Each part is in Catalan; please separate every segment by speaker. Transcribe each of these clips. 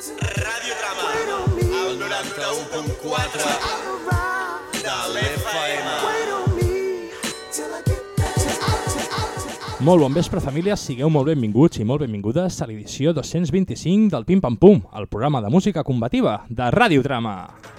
Speaker 1: Radiotrama, al 91.4 de l'FM.
Speaker 2: Molt bon vespre, famílies, sigueu molt benvinguts i molt benvingudes a l'edició 225 del Pim Pam Pum, el programa de música combativa de Radiotrama.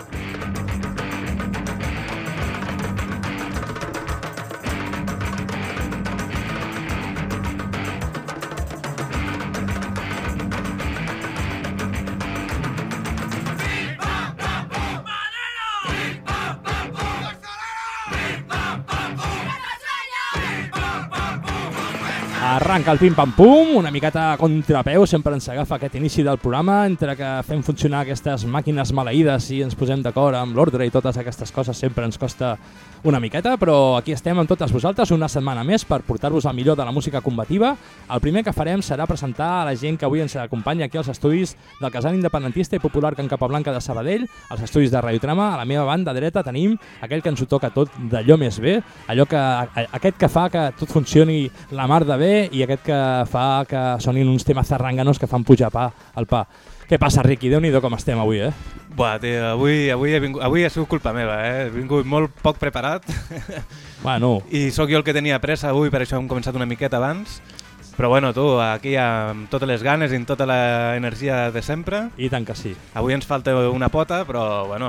Speaker 2: Arranca el pim-pam-pum, una miqueta a contrapeu, sempre ens agafa aquest inici del programa, entre que fem funcionar aquestes màquines maleïdes i ens posem d'acord amb l'ordre i totes aquestes coses sempre ens costa una miqueta, però aquí estem amb totes vosaltres una setmana més per portar-vos el millor de la música combativa. El primer que farem serà presentar a la gent que avui ens acompanya aquí als estudis del Casal Independentista i Popular Can Capablanca de Sabadell, als estudis de Radiotrama. A la meva banda dreta tenim aquell que ens ho toca tot d'allò més bé, aquest que fa que tot funcioni la mar de bé i aquest que fa que sonin uns temes zarranganos que fan pujar el pa. Què passa, Riqui? Déu-n'hi-do com estem avui, eh?
Speaker 3: Buah, tio, avui ha sigut culpa meva, eh? He vingut molt poc preparat.
Speaker 2: Bueno.
Speaker 3: I sóc jo el que tenia pressa avui, per això hem començat una miqueta abans. Però bueno, tu, aquí amb totes les ganes i amb tota l'energia de sempre.
Speaker 2: I tant que sí.
Speaker 3: Avui ens falta una pota, però bueno,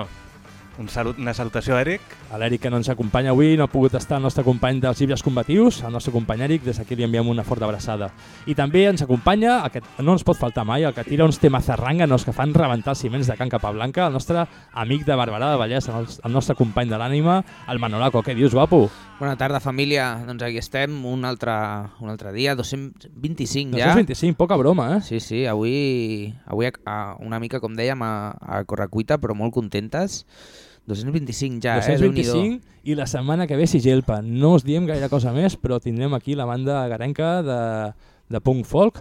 Speaker 3: una salutació a Eric.
Speaker 2: A l'Eric que no ens acompanya avui, no ha pogut estar el nostre company dels llibres combatius, el nostre company Eric, des d'aquí li enviem una forta abraçada. I també ens acompanya, no ens pot faltar mai, el que tira uns temes zarranganos que fan rebentar els ciments de Can Capablanca, el nostre amic de Barberà de Vallès, el nostre company de l'ànima, el Manolaco. Què dius, guapo?
Speaker 4: Bona tarda, família. Doncs aquí estem, un altre dia, 225 ja.
Speaker 2: 225, poca broma, eh?
Speaker 4: Sí, avui una mica, com dèiem, a correcuita, però molt contentes. 225 ja,
Speaker 2: 225 i la setmana que ve Sigelpa. No us diem gaire cosa més, però tindrem aquí la banda garenca de punk folk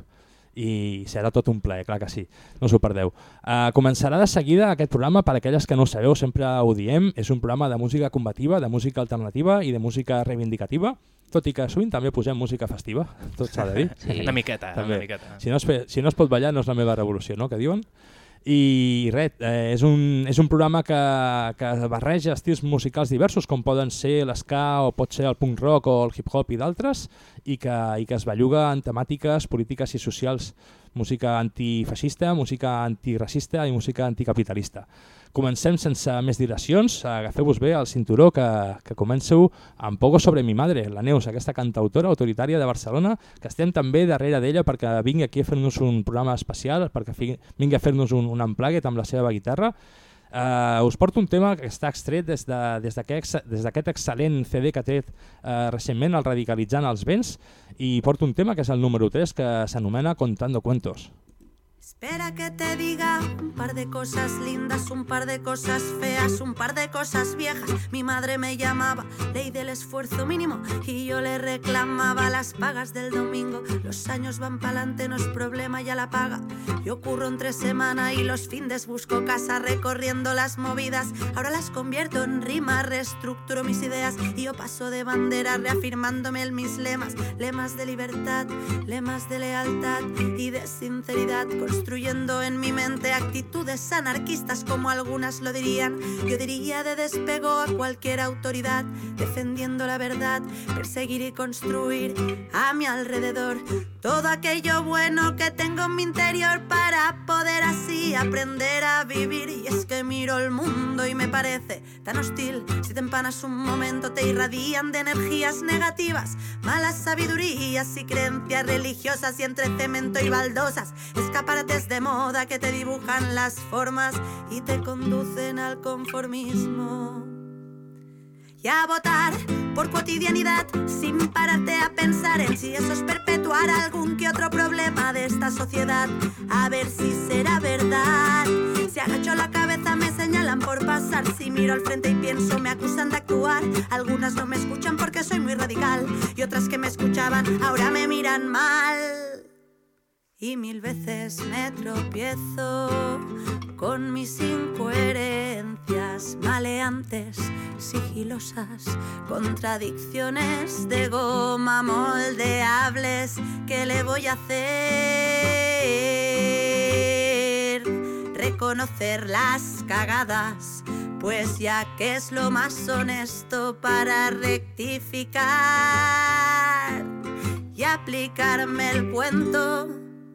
Speaker 2: i serà tot un plaer, clar que sí, no us ho perdeu. Començarà de seguida aquest programa, per aquelles que no ho sabeu, sempre ho diem, és un programa de música combativa, de música alternativa i de música reivindicativa, tot i que sovint també posem música festiva, tot s'ha de dir.
Speaker 3: Sí. Una miqueta.
Speaker 2: Si no es pot ballar no és la meva revolució, no?, que diuen? I res, és un programa que barreja estils musicals diversos com poden ser l'ska o pot ser el punk rock o el hip-hop i d'altres i que es belluga en temàtiques polítiques i socials, música antifeixista, música antiracista i música anticapitalista. Comencem sense més dilacions, agafeu-vos bé el cinturó que comenceu amb Poco sobre mi madre, la Neus, aquesta cantautora autoritària de Barcelona, que estem també darrere d'ella perquè vingui aquí a fer-nos un programa especial, perquè vingui a fer-nos un unplugged amb la seva guitarra. Us porto un tema que està extret des d'aquest excel·lent CD que ha tret recentment, el Radicalitzant els vents, i porto un tema que és el número 3 que s'anomena Contando Cuentos.
Speaker 5: Espera que te diga un par de cosas lindas, un par de cosas feas, un par de cosas viejas. Mi madre me llamaba ley del esfuerzo mínimo y yo le reclamaba las pagas del domingo. Los años van pa'lante, no es problema, ya la paga. Yo curro entre semana y los findes busco casa recorriendo las movidas. Ahora las convierto en rimas, reestructuro mis ideas y yo paso de bandera reafirmándome en mis lemas. Lemas de libertad, lemas de lealtad y de sinceridad, construyendo en mi mente actitudes anarquistas como algunas lo dirían. Yo diría de despego a cualquier autoridad, defendiendo la verdad, perseguir y construir a mi alrededor todo aquello bueno que tengo en mi interior para poder así aprender a vivir. Y es que miro el mundo y me parece tan hostil. Si te empanas un momento te irradian de energías negativas, malas sabidurías y creencias religiosas, y entre cemento y baldosas escaparates de moda que te dibujan las formas y te conducen al conformismo. Y a votar por cotidianidad sin pararte a pensar en si eso es perpetuar algún que otro problema de esta sociedad. A ver si será verdad. Si agacho la cabeza me señalan por pasar. Si miro al frente y pienso me acusan de actuar. Algunas no me escuchan porque soy muy radical y otras que me escuchaban ahora me miran mal. Y mil veces me tropiezo con mis incoherencias maleantes, sigilosas, contradicciones de goma moldeables. ¿Qué le voy a hacer? reconocer las cagadas, pues ya que es lo más honesto para rectificar y aplicarme el cuento.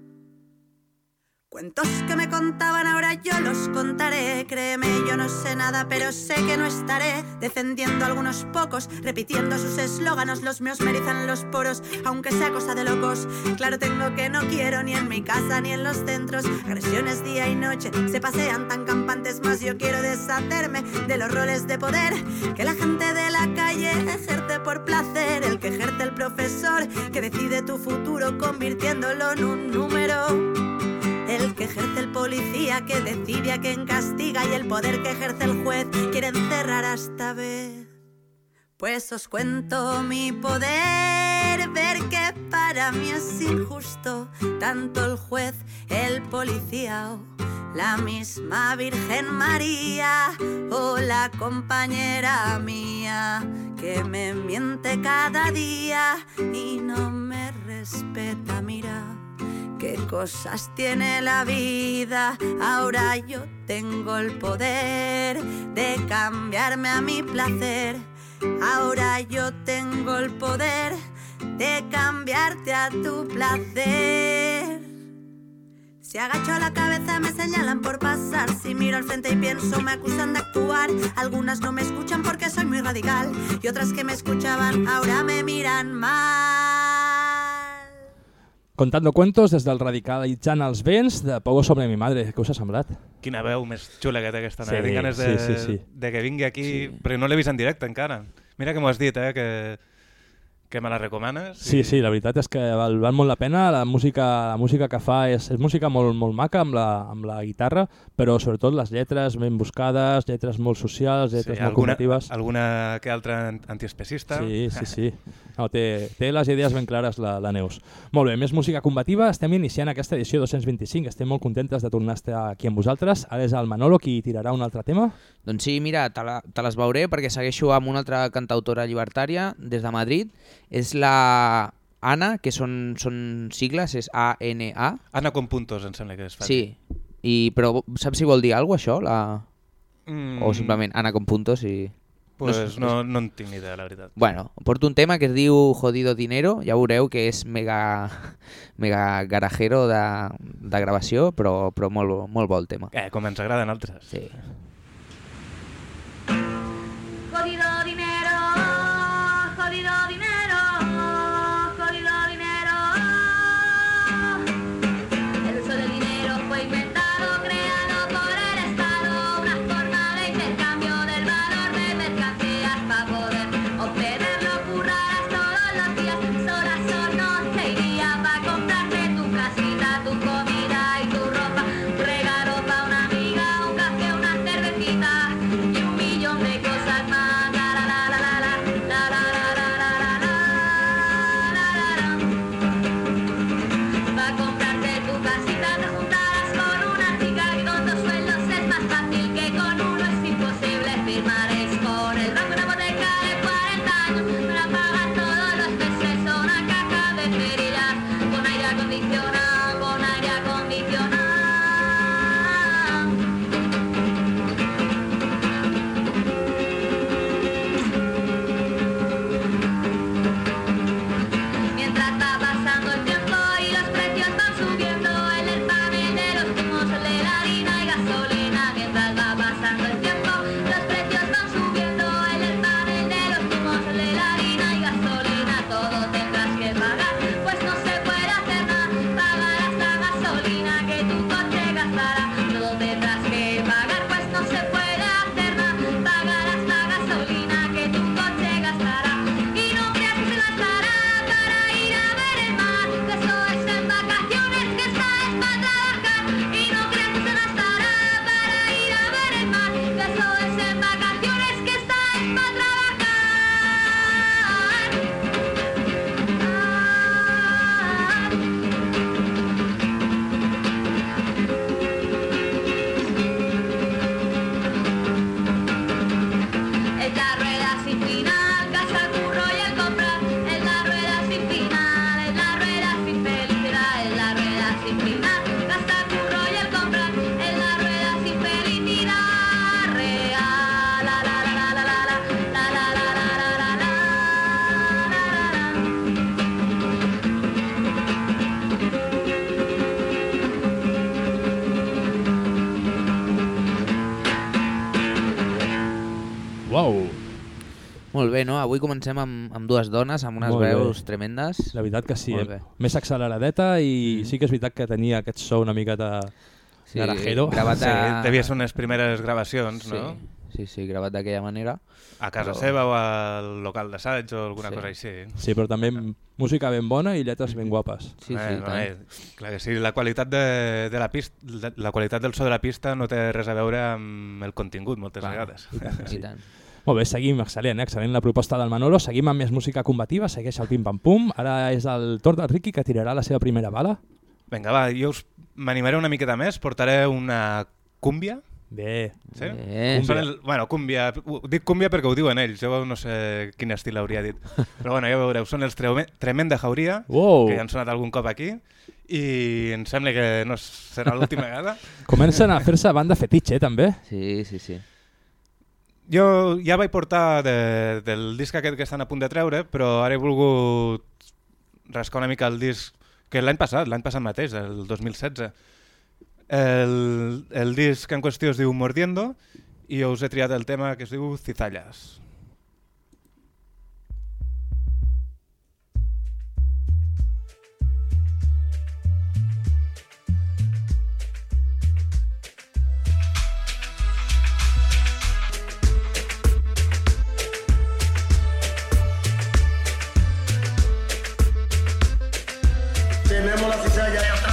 Speaker 5: Cuentos que me contaban, ahora yo los contaré. Créeme, yo no sé nada, pero sé que no estaré defendiendo a algunos pocos, repitiendo sus eslóganos. Los míos me erizan los poros, aunque sea cosa de locos. Claro tengo que no quiero ni en mi casa ni en los centros. Agresiones día y noche se pasean tan campantes, más yo quiero deshacerme de los roles de poder que la gente de la calle ejerce por placer. El que ejerce el profesor, que decide tu futuro convirtiéndolo en un número. El que ejerce el policía, que decide a quién castiga, y el poder que ejerce el juez quiere encerrar hasta vez. Pues os cuento mi poder, ver que para mí es injusto tanto el juez, el policía o la misma Virgen María o la compañera mía que me miente cada día y no me respeta. Mira qué cosas tiene la vida, ahora yo tengo el poder de cambiarme a mi placer. Ahora yo tengo el poder de cambiarte a tu placer. Si agacho la cabeza me señalan por pasar, si miro al frente y pienso me acusan de actuar. Algunas no me escuchan porque soy muy radical y otras que me escuchaban ahora me miran mal.
Speaker 2: Contando cuentos des del radicalitzant els vents de Pogo sobre mi madre. Què us ha semblat?
Speaker 3: Quina veu més xula que té aquesta noia.
Speaker 2: Sí,
Speaker 3: Tinc ganes de que vingui aquí, perquè no l'he vist en directe encara. Mira que m'ho has dit, que me la recomanes.
Speaker 2: Sí, sí, la veritat és que val molt la pena. La música que fa és música molt maca amb la guitarra, però sobretot les lletres ben buscades, lletres molt socials, lletres molt combatives.
Speaker 3: Alguna que altra antiespecista.
Speaker 2: Sí. No, té les idees ben clares la Neus. Molt bé, més música combativa. Estem iniciant aquesta edició 225. Estem molt contentes de tornar a estar aquí amb vosaltres. Ara és el Manolo qui tirarà un altre tema.
Speaker 4: Doncs sí, mira, te les veuré perquè segueixo amb una altra cantautora llibertària des de Madrid. És la Ana, que són sigles, és A-N-A.
Speaker 3: Ana con puntos, em sembla que es fa.
Speaker 4: Sí, però saps si vol dir alguna cosa, això? O simplement Ana con puntos i...
Speaker 3: Pues no en tinc ni idea, la veritat.
Speaker 4: Bueno, porto un tema que es diu Jodido Dinero, ja veureu que és mega garajero de gravació, però molt bo el tema.
Speaker 3: Com ens agraden altres.
Speaker 4: Sí.
Speaker 5: Jodido dinero, jodido dinero, jodido dinero. El uso del dinero fue inventado, creado por el Estado, una forma de intercambio del valor de mercancías para poder obtenerlo. Currarás todos los días, horas o noche y día para comprarte tu casita, tu comida y tu ropa, un regalo para una amiga, un café, una cervecita y un millón de cosas más. Para comprarte tu casita te juntarás con una chica que con 2 sueldos es más fácil que con uno es imposible. Firmaréis con el banco una hipoteca de 40 años para pagar todos los meses una caja de cerillas con aire acondicionado, con aire acondicionado. Mientras va pasando el tiempo y los precios van subiendo en el panel de los zumos, de la harina y gasolina. Mientras va pasando el tiempo, los precios van subiendo en el panel de los zumos, de la harina y gasolina. Todo tendrás que pagar, pues no se puede hacer nada. Pagarás la gasolina que tu coche gastará. Todo tendrás que pagar, pues no se puede hacer nada. Pagarás la gasolina que tu coche gastará. Y no creas que se gastará para ir a ver el mar, que eso es en vacaciones, que esta es para trabajar. Y no creas que se gastará para ir a ver el mar, que eso es en vacaciones, que esta es para trabajar.
Speaker 4: Molt bé, no? Avui comencem amb dues dones, amb unes
Speaker 2: Molt bé.
Speaker 4: veus tremendes.
Speaker 2: La veritat que sí,
Speaker 4: Molt bé.
Speaker 2: més acceleradeta i sí que és veritat que tenia aquest so una miqueta garajero.
Speaker 4: gravat
Speaker 3: Sí, devia ser unes primeres gravacions, no?
Speaker 4: Sí, gravat d'aquella manera.
Speaker 3: A casa seva o al local d'assaig o alguna cosa així.
Speaker 2: Sí, però també música ben bona i lletres ben guapes.
Speaker 4: Sí, tant.
Speaker 3: Clar que sí, la qualitat de la pista, la qualitat del so de la pista no té res a veure amb el contingut moltes vegades.
Speaker 4: I tant.
Speaker 2: Molt bé, seguim, excel·lent, excel·lent la proposta del Manolo, seguim amb més música combativa, segueix el pim-pam-pum, ara és el torn del Ricky que tirarà la seva primera bala.
Speaker 3: Vinga, va, jo m'animaré una miqueta més, portaré una cúmbia.
Speaker 2: Bé.
Speaker 3: Sí?
Speaker 4: Bé.
Speaker 3: Bueno, cúmbia, dic cúmbia perquè ho diuen ells, jo no sé quin estil hauria dit. Però bueno, ja veureu, són els Tremenda Jauria, que ja han sonat algun cop aquí, i em sembla que no serà l'última vegada.
Speaker 2: Comencen a fer-se banda fetitxe, també.
Speaker 4: Sí.
Speaker 3: Jo ja vaig portar del disc aquest que estan a punt de treure, però ara he volgut rascar una mica el disc que l'any passat mateix, el 2016. El disc en qüestió es diu Mordiendo i us he triat el tema que es diu Cizallas.
Speaker 1: Tenemos la cizalla ahí atrás.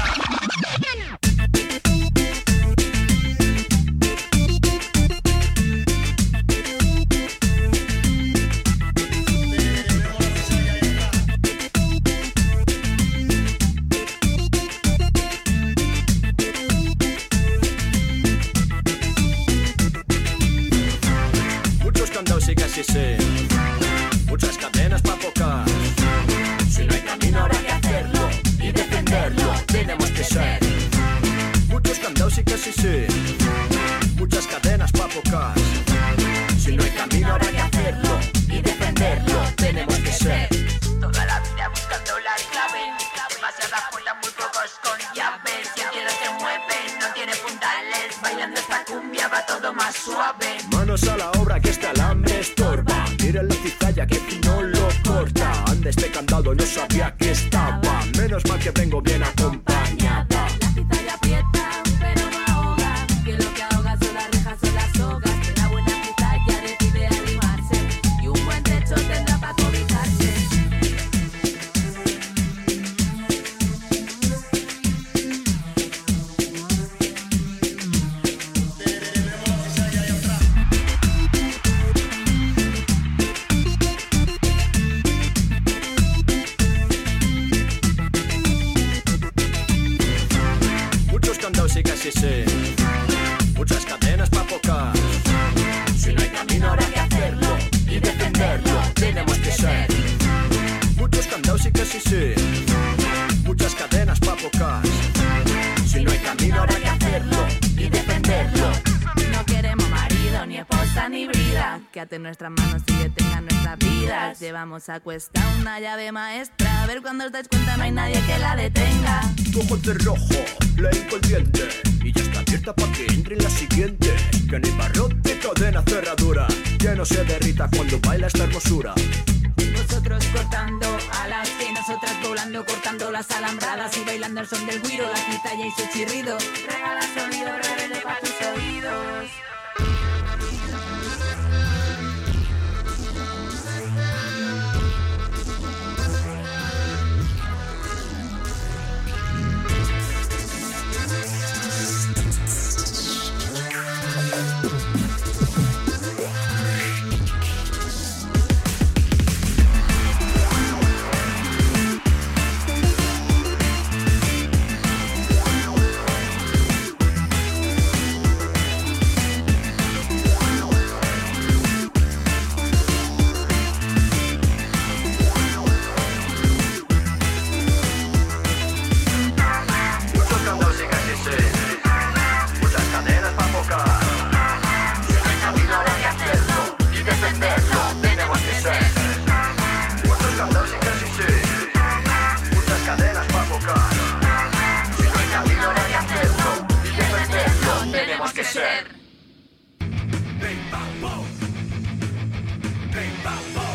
Speaker 1: Muchos candados sí que sí, muchas cadenas para pocas. Si no hay camino habrá que hacerlo y defenderlo, tenemos que ser. Muchos candados sí que sí, muchas cadenas para pocas. Si no hay camino habrá que hacerlo y defenderlo, tenemos que ser. Toda la vida buscando la clave, demasiadas puertas, muy pocos con llaves. Si el cielo se mueve, no tiene puntales, bailando esta cumbia va todo más suave. Manos a la obra que este alambre estorba, miren la cizalla que no lo corta. Anda este candado, no sabía que estaba, menos mal que vengo bien acompañada.
Speaker 6: La cizalla aprieta, pero no ahoga, que lo que ahoga son las rejas o las sogas. Una buena cizalla decide animarse y un buen techo tendrá para cobijarse.
Speaker 1: Muchos candados sí que sí, muchas cadenas para pocas. Si no hay camino habrá que hacerlo y defenderlo, tenemos que ser. Muchos candados sí que sí, muchas cadenas para pocas. Si no hay camino habrá que hacerlo y defenderlo.
Speaker 6: No queremos marido, ni esposa, ni brida, que aten nuestras manos y detengan nuestras vidas. Llevamos a cuesta una llave maestra, a ver cuando os dais cuenta no hay nadie que la detenga.
Speaker 1: Ojos de rojo, la hinco el diente y ya está abierta para que entre en la siguiente. Que ni barrote, cadena, cerradura, que no se derrita cuando baila esta hermosura.
Speaker 6: Vosotros cortando alas y nosotras volando, cortando las alambradas y bailando el son del güiro, la cizalla y su chirrido. Regala sonido rebelde para tus oídos.
Speaker 1: Bang, bang, boom. Bang, bang, boom.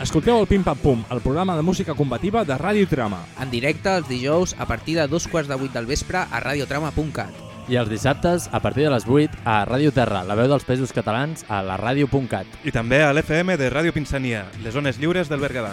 Speaker 2: Escolteu el Pim Pam Pum, el programa de música combativa de Ràdio Trama.
Speaker 4: En directe els dijous a partir de 2:15 del vespre a radiotrama.cat.
Speaker 7: I els dissabtes a partir de les 8 a Ràdio Terra, la veu dels Països Catalans a la ràdio.cat.
Speaker 3: I també a l'FM de Ràdio Pinsania, les zones lliures del Berguedà.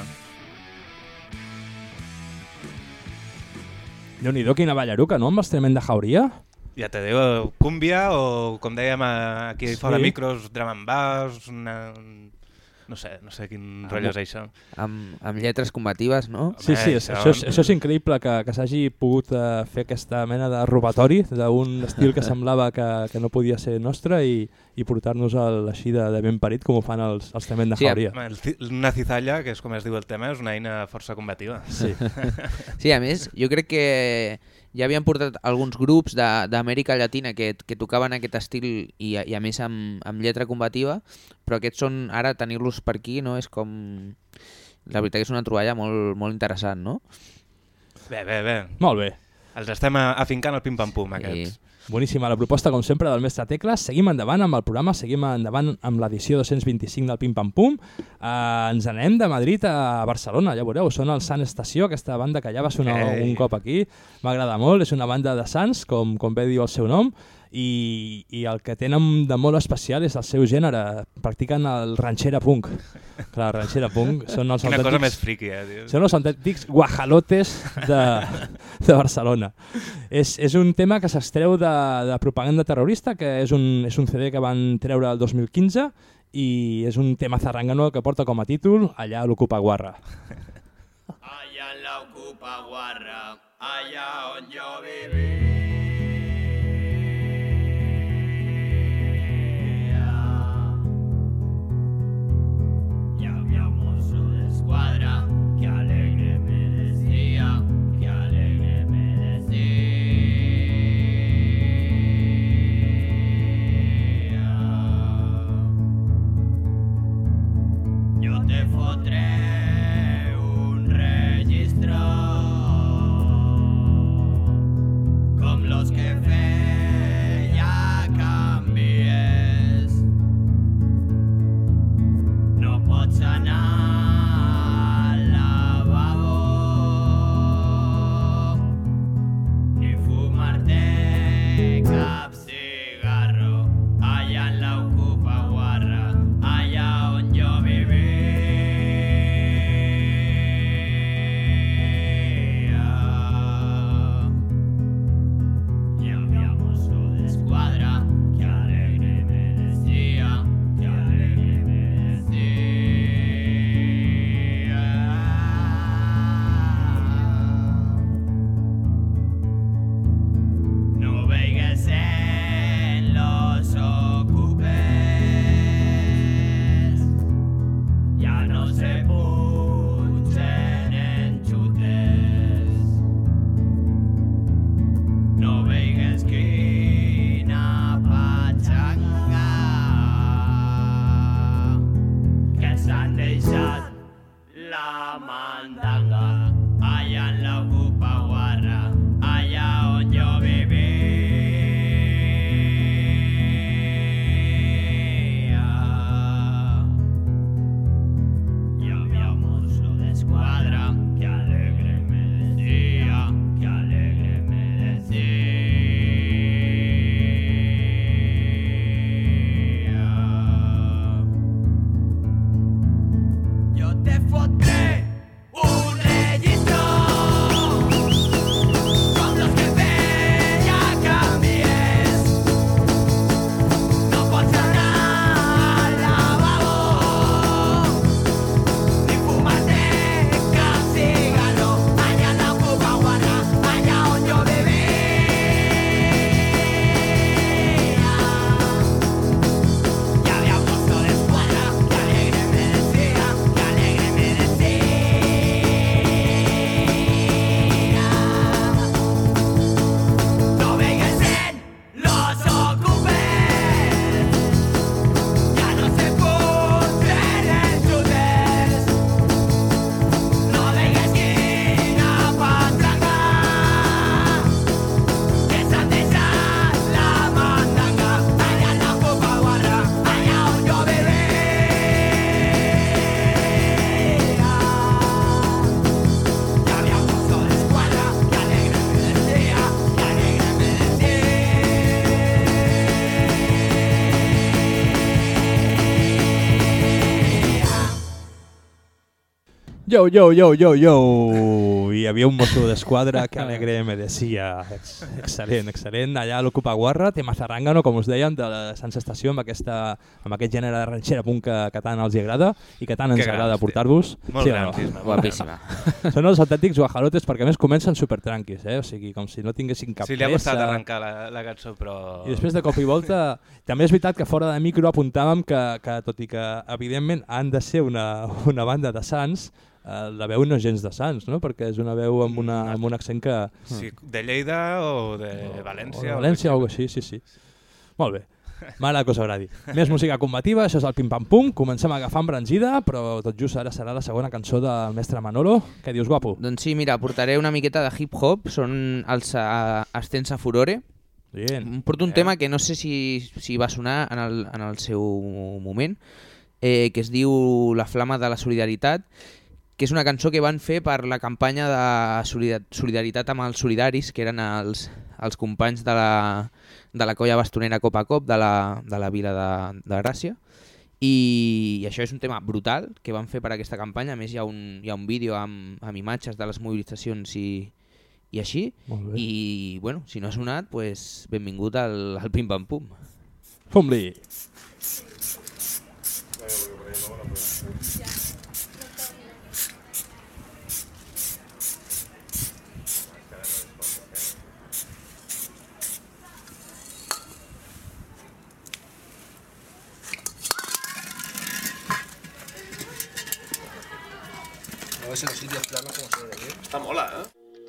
Speaker 2: Déu-n'hi-do, quina ballaruca, no? Amb els Tremenda Jauria.
Speaker 3: Ja te diu, cúmbia o, com dèiem aquí fora micros, drum and bass, no sé quin rotllo és això.
Speaker 4: Amb lletres combatives, no?
Speaker 2: Sí, això és increïble que s'hagi pogut fer aquesta mena de robatori d'un estil que semblava que no podia ser nostre i portar-nos-el així de ben parit com ho fan els Tremenda Jauria.
Speaker 3: Una cizalla, que és com es diu el tema, és una eina força combativa.
Speaker 2: Sí.
Speaker 4: Sí, a més, jo crec que ja havien portat alguns grups d'Amèrica Llatina que tocaven aquest estil i a més amb lletra combativa, però aquests són, ara tenir-los per aquí, no? És com... La veritat que és una troballa molt, molt interessant, no?
Speaker 3: Bé.
Speaker 2: Molt bé.
Speaker 3: Els estem afincant el pim-pam-pum, aquests.
Speaker 2: Boníssima la proposta, com sempre, del mestre Tecles. Seguim endavant amb el programa, seguim endavant amb l'edició 225 del Pim Pam Pum. Ens anem de Madrid a Barcelona, ja veureu, són el Sant Estació, aquesta banda que ja va sonar un cop aquí. M'agrada molt, és una banda de Sants, com bé diu el seu nom, i el que tenen de molt especial és el seu gènere, practiquen el ranchera punk. Clar, ranchera punk són els
Speaker 3: autèntics... Quina cosa més friqui, tio.
Speaker 2: Són els autèntics guajalotes de Barcelona. És un tema que s'extreu de propaganda terrorista, que és un CD que van treure el 2015 i és un tema zarrangano que porta com a títol Allà a l'Ocupa Guarra.
Speaker 8: Allà en l'Ocupa Guarra, allà on jo viví. Que alegre me decía, que alegre me decía. Yo te fotré un registro con los que feia canvies. No pots anar cap cigarro, allà en l'Ocupa Guarra, allà on jo vivia. Hi havia mosso d'esquadra que alegre me decía, que alegre me decía. No veigues en los ocupes, ja no se punxen en xutes. No veigues quina patxanga que s'han deixat la mandanga allà en l'Ocupa Guarra, allà on jo vivia. Hi havia un mosso d'esquadra que alegre me decía, que alegre me decía. Yo te fotré un
Speaker 2: Yo, yo, yo, yo, yo. Hi havia un mosso d'esquadra que alegre me decía. Excel·lent, excel·lent. Allà a l'Ocupa Guarra, té Mazarrangano, com us deien, de la Sants Estació, amb aquest gènere de ranxera punk que tant els agrada i que tant ens agrada portar-vos.
Speaker 3: Molt gran,
Speaker 4: guapíssima.
Speaker 2: Són els autèntics guajalotes perquè a més comencen supertranquis, o sigui, com si no tinguessin cap pressa.
Speaker 3: Sí, li ha costat arrencar la cançó, però...
Speaker 2: I després de cop i volta... També és veritat que fora de micro apuntàvem que tot i que evidentment han de ser una banda de Sants, la veu no és gens de Sants, no? Perquè és una veu amb un accent que...
Speaker 3: Sí, de Lleida o de València.
Speaker 2: O de València o alguna cosa així, sí. Molt bé, m'agrada que us agradi. Més música combativa, això és el Pim Pam Pum, comencem a agafar embranzida, però tot just ara serà la segona cançó del mestre Manolo. Què dius, guapo?
Speaker 4: Doncs sí, mira, portaré una miqueta de hip-hop, són els Astensa Furore.
Speaker 2: Bien.
Speaker 4: Porto un tema que no sé si va sonar en el seu moment, que es diu La Flama de la Solidaritat, que és una cançó que van fer per la campanya de solidaritat amb els solidaris, que eren els companys de la colla bastonera Cop a Cop de la vila de Gràcia. I això és un tema brutal que van fer per aquesta campanya. A més hi ha un vídeo amb imatges de les mobilitzacions i així. I bueno, si no ha sonat, pues, benvingut al Pim Pam Pum.
Speaker 2: Fum-li!
Speaker 9: A ver si los sitios planos como se ve aquí.
Speaker 10: Está mola, ¿eh?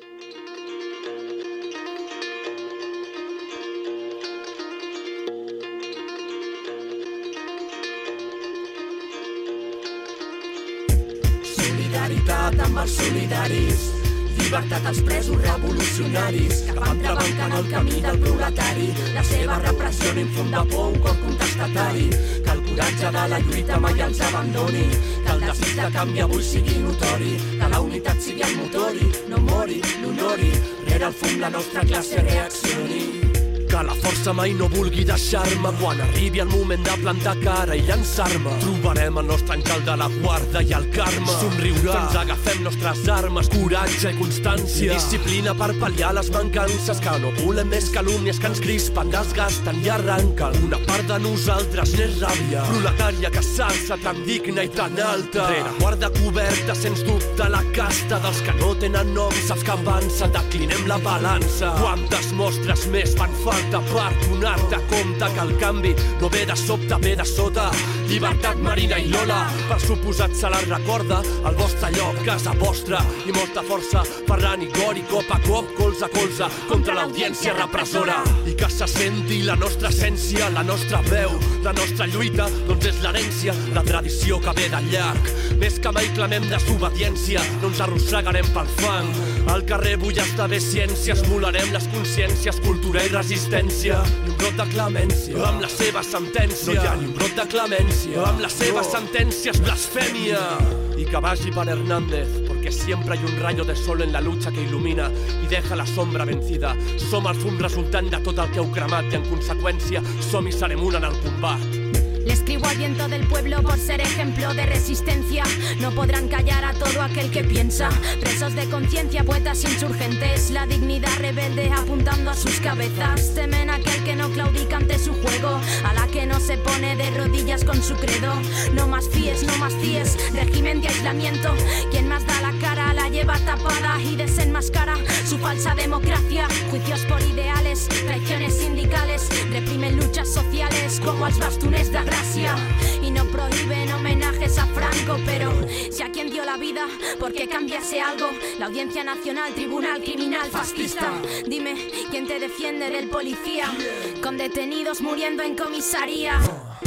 Speaker 1: Solidaritat amb els solidaris, llibertat als presos revolucionaris que van trebancant el camí del proletari. La seva repressió no infunda por, un cor contestatari, que el coratge de la lluita mai els abandoni, que el desig de canvi avui sigui notori, que la unitat sigui el motori, no mori, l'honori, rere el fum la nostra classe reaccioni.
Speaker 10: Que la força mai no vulgui deixar-me quan arribi el moment de plantar cara i llançar-me. Trobarem el nostre àngel de la guarda i el karma somriurà. Ens agafem nostres armes, coratge i constància, i disciplina per pal·liar les mancances, que no volem més calúmnies que ens crispen, desgasten i arranquen. Una part de nosaltres n'és ràbia proletària que s'alça tan digna i tan alta. Rere guarda coberta, sens dubte, la casta dels que no tenen noms, els que avancen, declinem la balança. Quantes mostres més fan falta per donar-te compte que el canvi no ve de sobte, ve de sota. Llibertat, Marina i Lola, per suposat se la recorda, el vostre lloc, casa vostra, i molta força, Ferran i Gori, cop a cop, colze a colze, contra l'audiència repressora. I que se senti la nostra essència, la nostra veu, la nostra lluita, doncs és l'herència, la tradició que ve de llarg. Més que mai clamem desobediència, no ens arrossegarem pel fang. Al carrer vull esdevé ciència, esmolarem les consciències, cultura i resistència. Ni un brot de clemència, amb la seva sentència. No hi ha ni un brot de clemència, amb la seva sentència és blasfèmia. Y que vagi para Hernández, porque siempre hay un rayo de sol en la lucha que ilumina y deja la sombra vencida. Som el fum resultant de tot el que heu cremat i en conseqüència som i serem un en el combat.
Speaker 11: Le escribo al viento del pueblo por ser ejemplo de resistencia. No podrán callar a todo aquel que piensa. Presos de conciencia, poetas insurgentes, la dignidad rebelde apuntando a sus cabezas. Temen a aquel que no claudica ante su juego, a la que no se pone de rodillas con su credo. No más fíes, no más cíes, régimen de aislamiento. Quien más da la cara la lleva tapada y desenmascara su falsa democracia. Juicios por ideales, traiciones sindicales, reprimen luchas sociales como als bastones de Gràcia. Y no prohíben homenajes a Franco, pero si a quien dio la vida porque cambiase algo, la Audiencia Nacional, Tribunal Criminal Fascista. Dime, ¿quién te defiende del policía? Con detenidos muriendo en comisaría.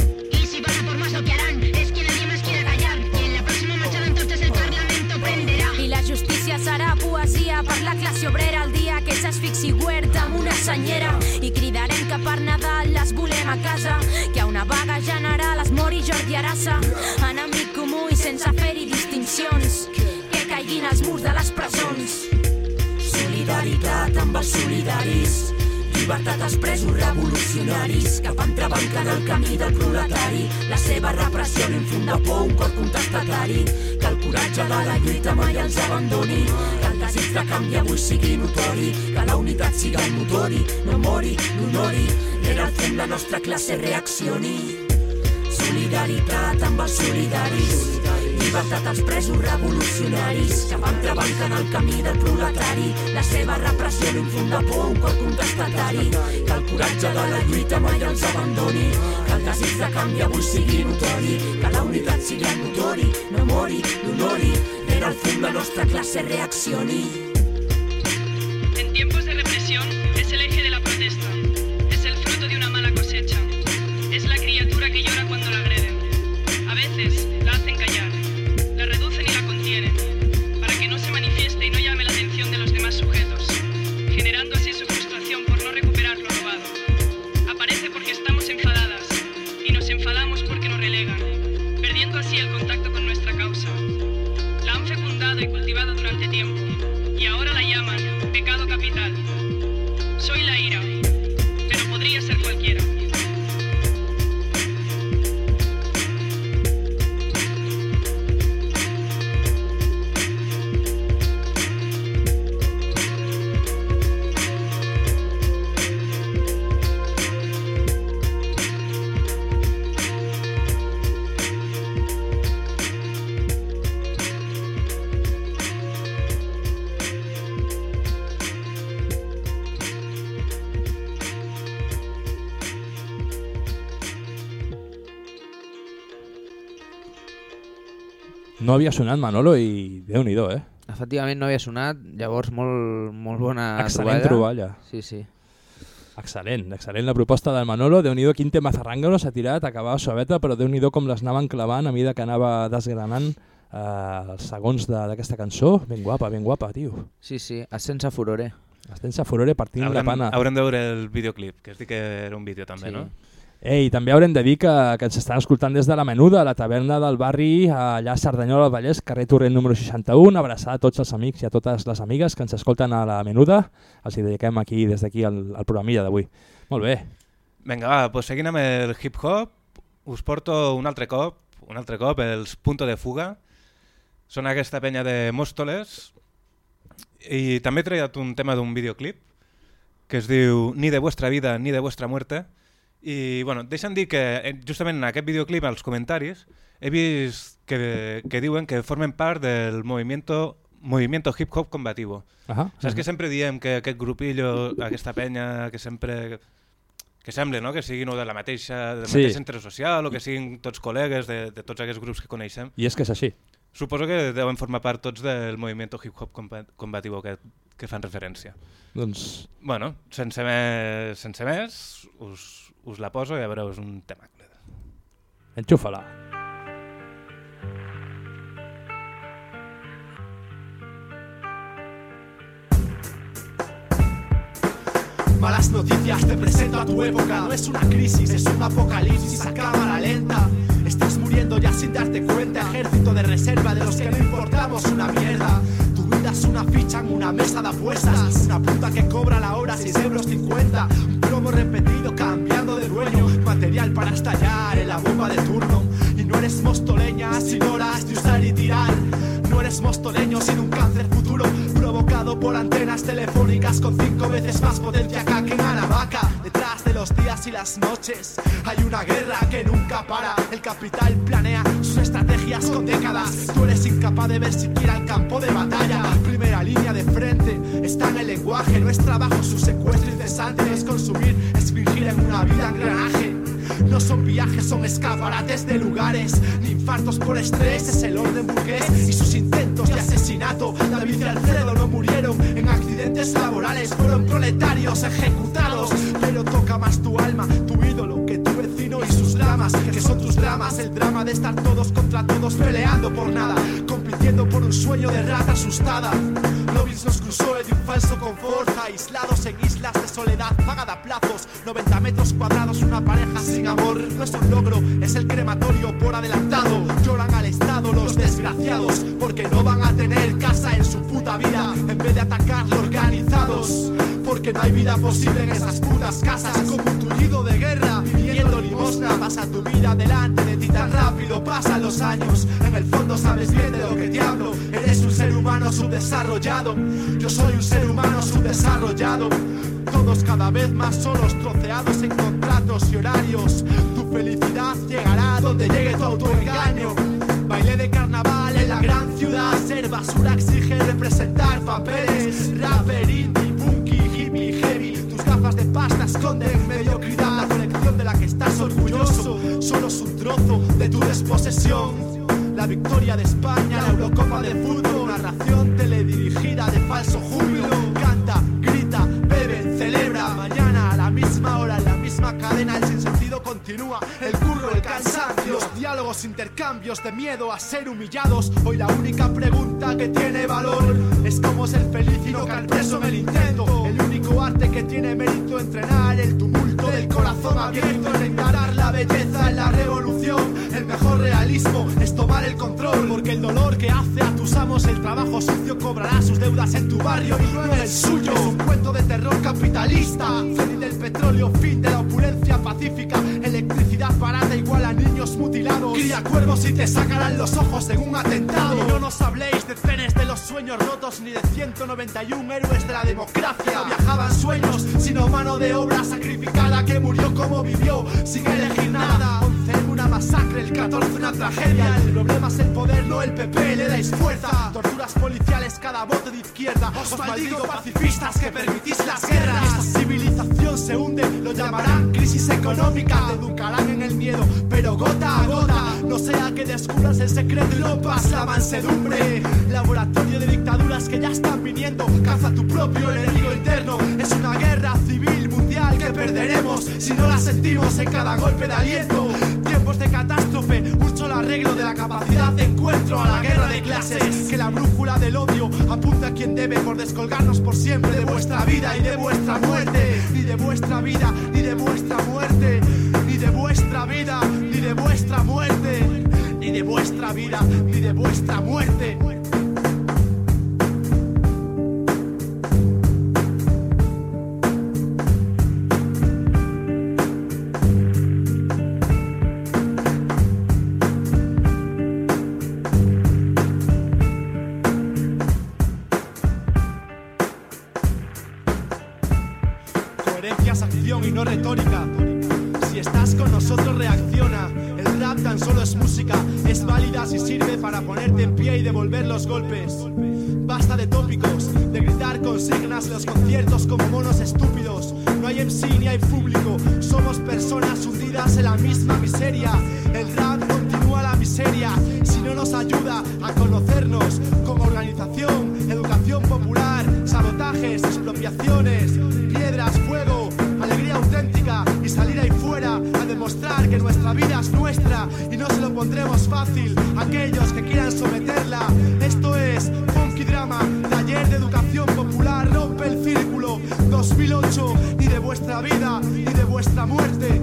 Speaker 12: Y si van a por más lo que harán es que nadie más quiera callar. Y en la próxima marcha entonces el Parlamento prenderà.
Speaker 11: I la justícia serà poesia per la classe obrera el dia que s'asfixi Huerta amb una senyera. I cridarem que per Nadal les volem a casa, que a una vaga general es mori Jordi Arassa. Enemic comú i sense fer-hi distincions, que caiguin els murs de les presons.
Speaker 1: Solidaritat amb els solidaris,
Speaker 13: Llibertat als presos revolucionaris que entrebanquen el camí del proletari. La seva repressió no infunda por, un cor contestatari. Que el coratge de la lluita mai els abandoni. Que el desig de canvi avui sigui notori. Que la unitat siga el motori, no mori, l'honori. Rere el fum la nostra classe reaccioni. Solidaritat amb els solidaris. Llibertat als presos revolucionaris que entrebanquen el camí del proletari. La seva repressió no infunda por, un cor contestatari. Que el coratge de la lluita mai els abandoni. Que el desig de canvi avui sigui notori. Que la unitat sigui el motori, no mori, l'honori. Rere el fum la nostra classe reaccioni.
Speaker 14: En tiempos de represión es el eje de la protesta. Es el fruto de una mala cosecha. Es la criatura que llora cuando la agreden. A veces la hacen callar, la reducen y la contienen, para que no se manifieste y no llame la atención de los demás sujetos, generando así su frustración por no recuperar lo robado. Aparece porque estamos enfadadas, y nos enfadamos porque nos relegan, perdiendo así el contacto con nuestra causa. La han fecundado y cultivado durante tiempo, y ahora la llaman pecado capital. Soy la ira, pero podría ser cualquiera.
Speaker 2: No havia sonat Manolo i Déu-n'hi-do,
Speaker 4: Efectivament no havia sonat, llavors molt bona
Speaker 2: excel·lent troballa.
Speaker 4: Sí, sí.
Speaker 2: Excel·lent la proposta del Manolo. Déu-n'hi-do quin tema zarrangano s'ha tirat, acabava suaveta, però Déu-n'hi-do com les anaven clavant a mesura que anava desgranant els segons d'aquesta cançó. Ben guapa, tio.
Speaker 4: Sí, Ascensa Furore.
Speaker 2: Ascensa Furore partint la pana.
Speaker 3: Haurem de veure el videoclip, que es diu que era un vídeo també, no?
Speaker 2: I també haurem de dir que ens estan escoltant des de la Menuda, la taverna del barri allà a Cerdanyola del Vallès, carrer Torrent número 61. Abraçar a tots els amics i a totes les amigues que ens escolten a la Menuda. Els dediquem aquí des d'aquí al programilla d'avui. Molt bé.
Speaker 3: Vinga, va, doncs seguint amb el hip-hop, us porto un altre cop, els Punto de Fuga. Són aquesta penya de Móstoles i també he tret un tema d'un videoclip que es diu Ni de vuestra vida ni de vuestra muerte. I bueno, deixa'm dir que justament en aquest videoclip, als comentaris, he vist que diuen que formen part del movimiento hip-hop combativo. Saps que sempre diem que aquest grupillo, aquesta penya, que sempre... que sembla, no?, que siguin del mateix centre social o que siguin tots col·legues de tots aquests grups que coneixem.
Speaker 2: I és que és així.
Speaker 3: Suposo que deuen formar part tots del movimiento hip-hop combativo que fan referència.
Speaker 2: Doncs...
Speaker 3: Bueno, sense més, us la poso i a veure, és un tema.
Speaker 2: Enxúfala.
Speaker 15: Malas noticias, te presento a tu época. No es una crisis, es un apocalipsis a cámara lenta. Estás muriendo ya sin darte cuenta. Ejército de reserva de los que no importamos una mierda. Tu vida es una ficha en una mesa de apuestas. Una puta que cobra la hora 6,50 €. Un promo repetido cambiando de dueño. Material para estallar en la bomba de turno. Y no eres mostoleña sin horas de usar y tirar. No eres mostoleño sin un cáncer futuro provocado por antenas telefónicas con 5 veces más potencia que en Aravaca. Detrás de los días y las noches hay una guerra que nunca para. El capital planea sus estrategias con décadas. Tú eres incapaz de ver siquiera el campo de batalla. Primera línea de frente está en el lenguaje. No es trabajo su secuestro incesante. No es consumir, es fingir en una vida engranaje. No son viajes, son escaparates de lugares. Ni infartos por estrés, es el orden burgués y sus intentos de asesinato. David y Alfredo no murieron en accidentes laborales, fueron proletarios ejecutados. Pero toca más tu alma, tu ídolo, que tu vecino y sus dramas, que son tus dramas. El drama de estar todos contra todos peleando por nada, compitiendo por un sueño de rata asustada. Lobbys nos cruzó de un falso confort, aislados en islas de soledad, pagada a plazos, 90 metros cuadrados, una pareja sin amor. No es un logro, es el crematorio por adelantado. Lloran al Estado los desgraciados, porque no van a tener casa en su puta vida. En vez de atacar los organizados, porque que no hay vida posible en esas putas casas. Como un tullido de guerra, pidiendo limosna. Pasa tu vida delante de ti tan rápido, pasan los años. En el fondo sabes bien de lo que te hablo. Eres un ser humano subdesarrollado. Yo soy un ser humano subdesarrollado. Todos cada vez más solos, troceados en contratos y horarios. Tu felicidad llegará donde llegue tu autoengaño. Baile de carnaval en la gran ciudad. Ser basura exige representar papeles. Rapper, indie, punky, hippie, heavy. Tus gafas de pasta esconden mediocridad. La colección de la que estás orgulloso solo es un trozo de tu desposesión. La victoria de España, la Eurocopa de fútbol. Narración teledirigida de falso júbilo. Canta, grita, bebe, celebra. Mañana a la misma hora, en la misma cadena. El sinsentido continúa, el curro, el cansancio. Los diálogos, intercambios de miedo a ser humillados. Hoy la única pregunta que tiene valor es cómo ser feliz y no caer preso en el intento. El único arte que tiene mérito, entrenar el tumulto del corazón abierto. Encarar la belleza en la revolución. El mejor realismo es tomar el control, porque el dolor que hace a tus amos el trabajo sucio cobrará sus deudas en tu barrio y no en el suyo. Es un cuento de terror capitalista. Fin del petróleo, fin de la opulencia pacífica. Electricidad barata igual a niños mutilados. Cría cuervos y te sacarán los ojos en un atentado. Y no nos habléis de trenes de los sueños rotos, ni de 191 héroes de la democracia. No viajaban sueños, sino mano de obra sacrificada que murió como vivió, sin elegir nada. 11 una masacre, el 14 una tragedia. El problema es el poder, no el PP, le dais fuerza. Torturas policiales, cada voto de izquierda. Os maldigo pacifistas que permitís las guerras. Esta civilización se hunde, lo llamarán crisis económica. Te educarán en el miedo, pero gota a gota. No sea que descubras el secreto y rompas la mansedumbre. Laboratorio de dictaduras que ya están viniendo. Caza tu propio enemigo interno. Es una guerra civil mundial que perderemos si no la sentimos en cada golpe de aliento. Tiempos de catástrofe, un solo arreglo de la capacidad de encuentro a la guerra de clases. Que la brújula del odio apunta a quien debe por descolgarnos por siempre de vuestra vida y de vuestra muerte. Ni de vuestra vida, ni de vuestra muerte. Ni de vuestra vida, ni de vuestra muerte. Ni de vuestra vida, ni de vuestra muerte. Y no retórica. Si estás con nosotros reacciona. El rap tan solo es música, es válida si sirve para ponerte en pie y devolver los golpes. Basta de tópicos, de gritar consignas en los conciertos como monos estúpidos. No hay MC ni hay público, somos personas hundidas en la misma miseria. El rap continúa la miseria si no nos ayuda a conocernos como organización, educación popular, sabotajes, expropiaciones, piedras, fuego, alegría auténtica y salir ahí fuera a demostrar que nuestra vida es nuestra y no se lo pondremos fácil a aquellos que quieran someterla. Esto es Funky Drama, taller de educación popular, rompe el círculo 2008, ni de vuestra vida ni de vuestra muerte.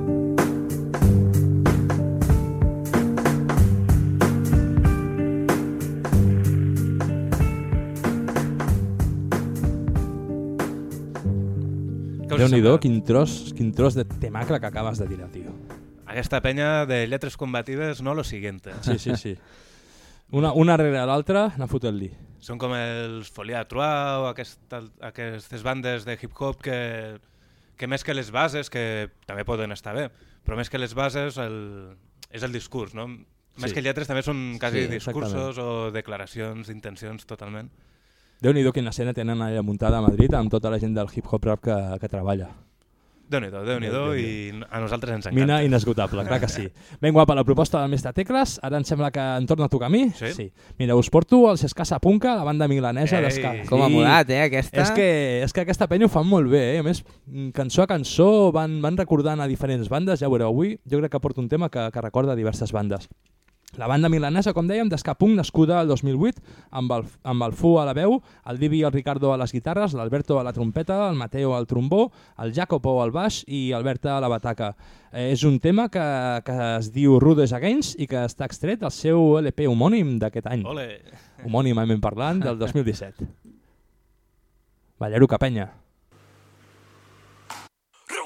Speaker 2: Déu-n'hi-do, quin tros de temacle que acabes de tirar, tio.
Speaker 3: Aquesta penya de lletres combatives, no lo siguiente.
Speaker 2: Sí. Una rere l'altra, anar fotent-li.
Speaker 3: Són com els Folia Trois o aquestes bandes de hip-hop que més que les bases, que també poden estar bé, però més que les bases és el discurs, no? Més que lletres també són quasi discursos o declaracions, intencions totalment.
Speaker 2: Déu-n'hi-do quina escena tenen allà muntada a Madrid amb tota la gent del hip-hop rap que treballa.
Speaker 3: Déu-n'hi-do, i a nosaltres ens encanta.
Speaker 2: Mina inesgotable, clar que sí. Ben guapa la proposta del Mestre Tecles, ara em sembla que em torna a tocar a mi. Sí. Mira, us porto el Xescassa Punka, la banda milanesa d'esca.
Speaker 4: Com ha molat, aquesta?
Speaker 2: És que aquesta penya ho fan molt bé, A més, cançó a cançó van recordant a diferents bandes, ja ho veureu avui. Jo crec que porto un tema que recorda diverses bandes. La banda milanesa, com dèiem, d'esca punk, nascuda el 2008, amb el Fu a la veu, el Divi i el Ricardo a les guitarres, l'Alberto a la trompeta, el Mateo al trombó, el Jacopo al baix i Alberta a la bataca. És un tema que es diu Rudes Against i que està extret al seu LP homònim d'aquest any.
Speaker 3: Ole!
Speaker 2: Homònimament parlant, del 2017. Balleruca, penya.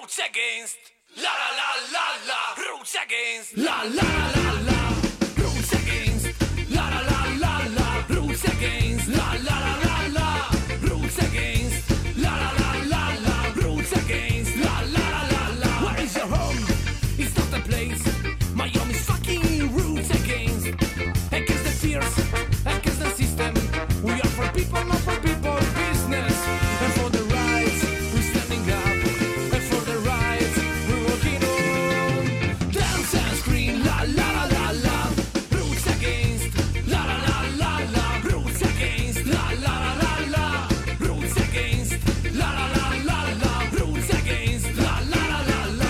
Speaker 10: Roots against. La la la la la. Roots against. La la la la. Roots against. La la la la la. Roots against. La la la la la. Roots against. La la la la la. Roots against. La la la la la. Where is your home? It's not the place. My home is fucking roots against. Against the fears. Against the system. We are for people, not for people business. And for the rights, we're standing up. And for the rights, we're working on. Dance and scream, la la la la la. Roots against, la la la la la. Roots against, la la la la la. Roots against, la la la la la. Roots against, la la la la la.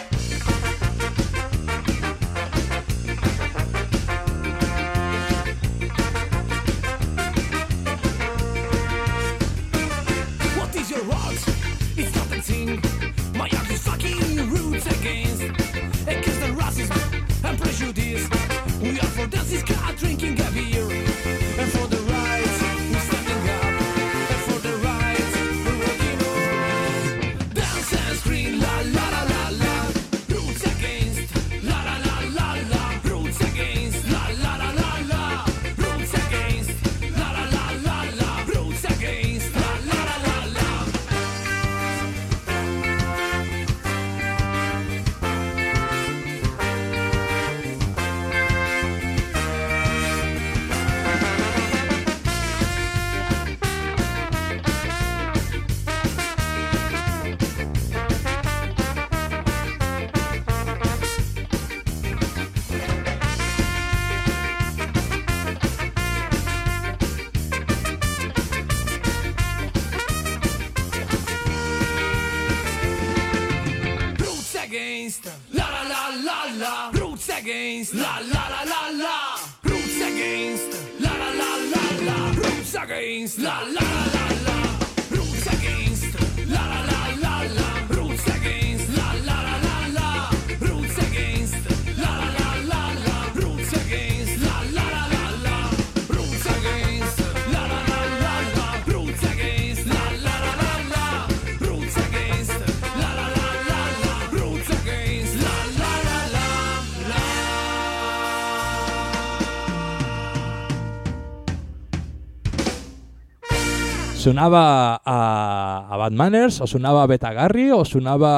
Speaker 10: What is your art? It's not a thing. My art is fucking roots against the racism and prejudice. We are for dancing, cat drinking a beer. And for the rights, we're standing up. And for the rights, we're working on. Dance and scream, la la la la la. Roots against, la la la la la. Roots against, la la la la la. Roots against, la la la la la. Roots against, la la la la la. Roots against, la la la la la. Roots against, la la la la la. Roots against, la la la la la. Roots against, la la la la la. Roots against, la la la la la. Roots against, la la la la la. Roots against, la la la la la. Roots against, la la la la la. Roots against, la la la la la. Roots against, la la la la la. Roots against, la la la la la. Roots against, la la la la la.
Speaker 2: Sonava a Bad Manners, o sonava a Beta Garry, o sonava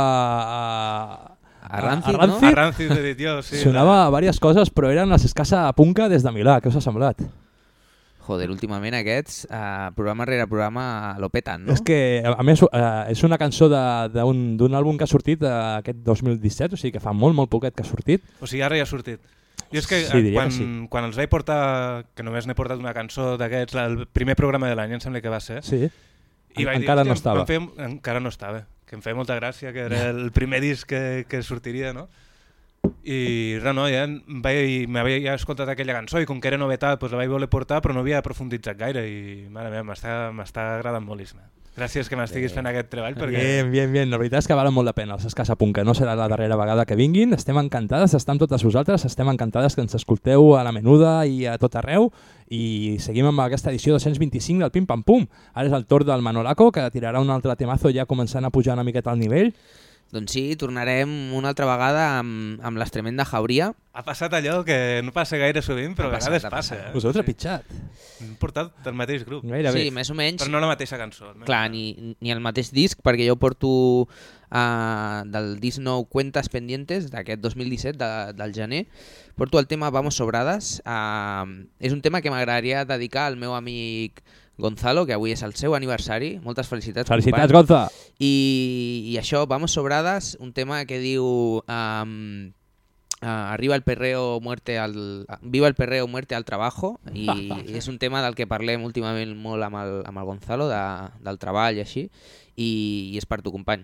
Speaker 2: a
Speaker 4: Rancid,
Speaker 2: Rancid.
Speaker 4: no?
Speaker 3: A Rancid, he dit jo, sí.
Speaker 2: Sonava a diverses coses, però eren les escassa punca des de Milà. Què us ha semblat?
Speaker 4: Joder, últimament aquests, programa rere programa, lo peten, no?
Speaker 2: És que, a més, és una cançó d'un àlbum que ha sortit aquest 2017, o sigui que fa molt, molt poquet que ha sortit.
Speaker 3: O sigui, ara ja ha sortit. Jo és que,
Speaker 2: Sí, diria
Speaker 3: quan,
Speaker 2: que sí.
Speaker 3: quan els vaig portar, que només n'he portat una cançó d'aquests, el primer programa de l'any, em sembla que va ser.
Speaker 2: Sí.
Speaker 3: I vaig
Speaker 2: Encara
Speaker 3: dir,
Speaker 2: no estava.
Speaker 3: Encara no estava. Que em feia molta gràcia, que era el primer disc que sortiria, no? I res, no, ja m'havia escoltat aquella cançó i com que era novetat doncs la vaig voler portar però no havia aprofunditzat gaire i mare meva, m'està agradant moltíssim. Gràcies que m'estiguis fent aquest treball perquè...
Speaker 2: Bien. La veritat és que valen molt la pena els Escassa Punca. No serà la darrera vegada que vinguin. Estem encantades d'estar amb totes vosaltres. Estem encantades que ens escolteu a la menuda i a tot arreu. I seguim amb aquesta edició 225 del Pim Pam Pum. Ara és el torn del Manolaco, que tirarà un altre temazo ja començant a pujar una miqueta al nivell.
Speaker 4: Doncs sí, tornarem una altra vegada amb l'Extremenda Jauria.
Speaker 3: Ha passat allò que no passa gaire sovint, però a vegades passa.
Speaker 2: Us heu trepitjat.
Speaker 3: Hem portat el mateix grup.
Speaker 2: Gairebé.
Speaker 4: Sí, més o menys.
Speaker 3: Però no la mateixa cançó.
Speaker 4: Clar, ni el mateix disc, perquè jo porto del disc nou Cuentas Pendientes, d'aquest 2017, del gener, porto el tema Vamos Sobrades. És un tema que m'agradaria dedicar al meu amic Gonzalo, que avui és el seu aniversari. Moltes felicitats.
Speaker 2: Felicitats, Gonza!
Speaker 4: I això, Vamos Sobrades, un tema que diu Viva el perreo, muerte al trabajo, i és un tema del que parlem últimament molt amb el Gonzalo, del treball i així, i és per tu, company.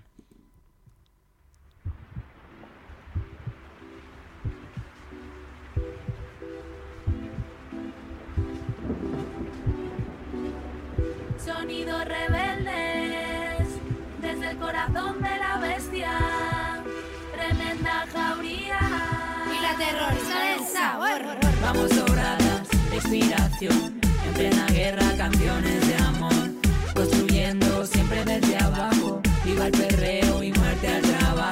Speaker 6: Sonidos rebeldes desde el corazón de la bestia, tremenda jauría
Speaker 11: y la terrorista del sabor.
Speaker 6: Vamos sobradas de inspiración, en plena guerra canciones de amor, construyendo siempre desde abajo. Viva el perreo y muerte al trabajo.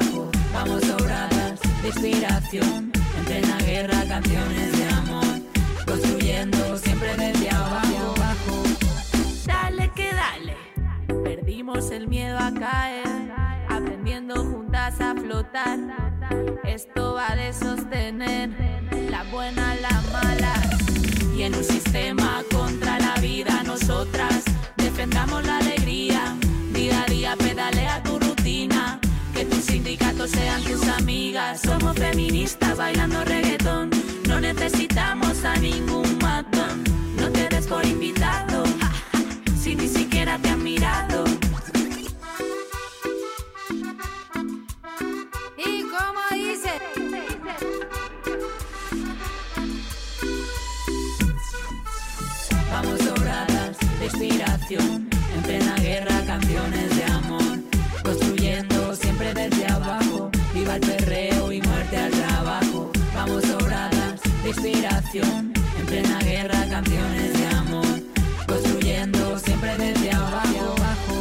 Speaker 13: inspiración, en plena guerra canciones de amor, construyendo siempre desde abajo.
Speaker 6: Dale que dale, perdimos el miedo a caer, aprendiendo juntas a flotar. Esto va de sostener la buena, la mala. Y en un sistema contra la vida, nosotras defendamos la alegría. Día a día pedalea tu rutina, que tus sindicatos sean tus amigas. Somos feministas bailando reggaetón, no necesitamos a ningún matón. No te des por invitado, si ni siquiera te han mirado.
Speaker 11: ¿Y cómo dice?
Speaker 13: Vamos sobradas de inspiración, en plena guerra canciones de amor, construyendo siempre desde abajo. Viva el perreo y muerte al trabajo. Vamos sobradas de inspiración, en plena guerra canciones de amor, construyendo siempre desde abajo.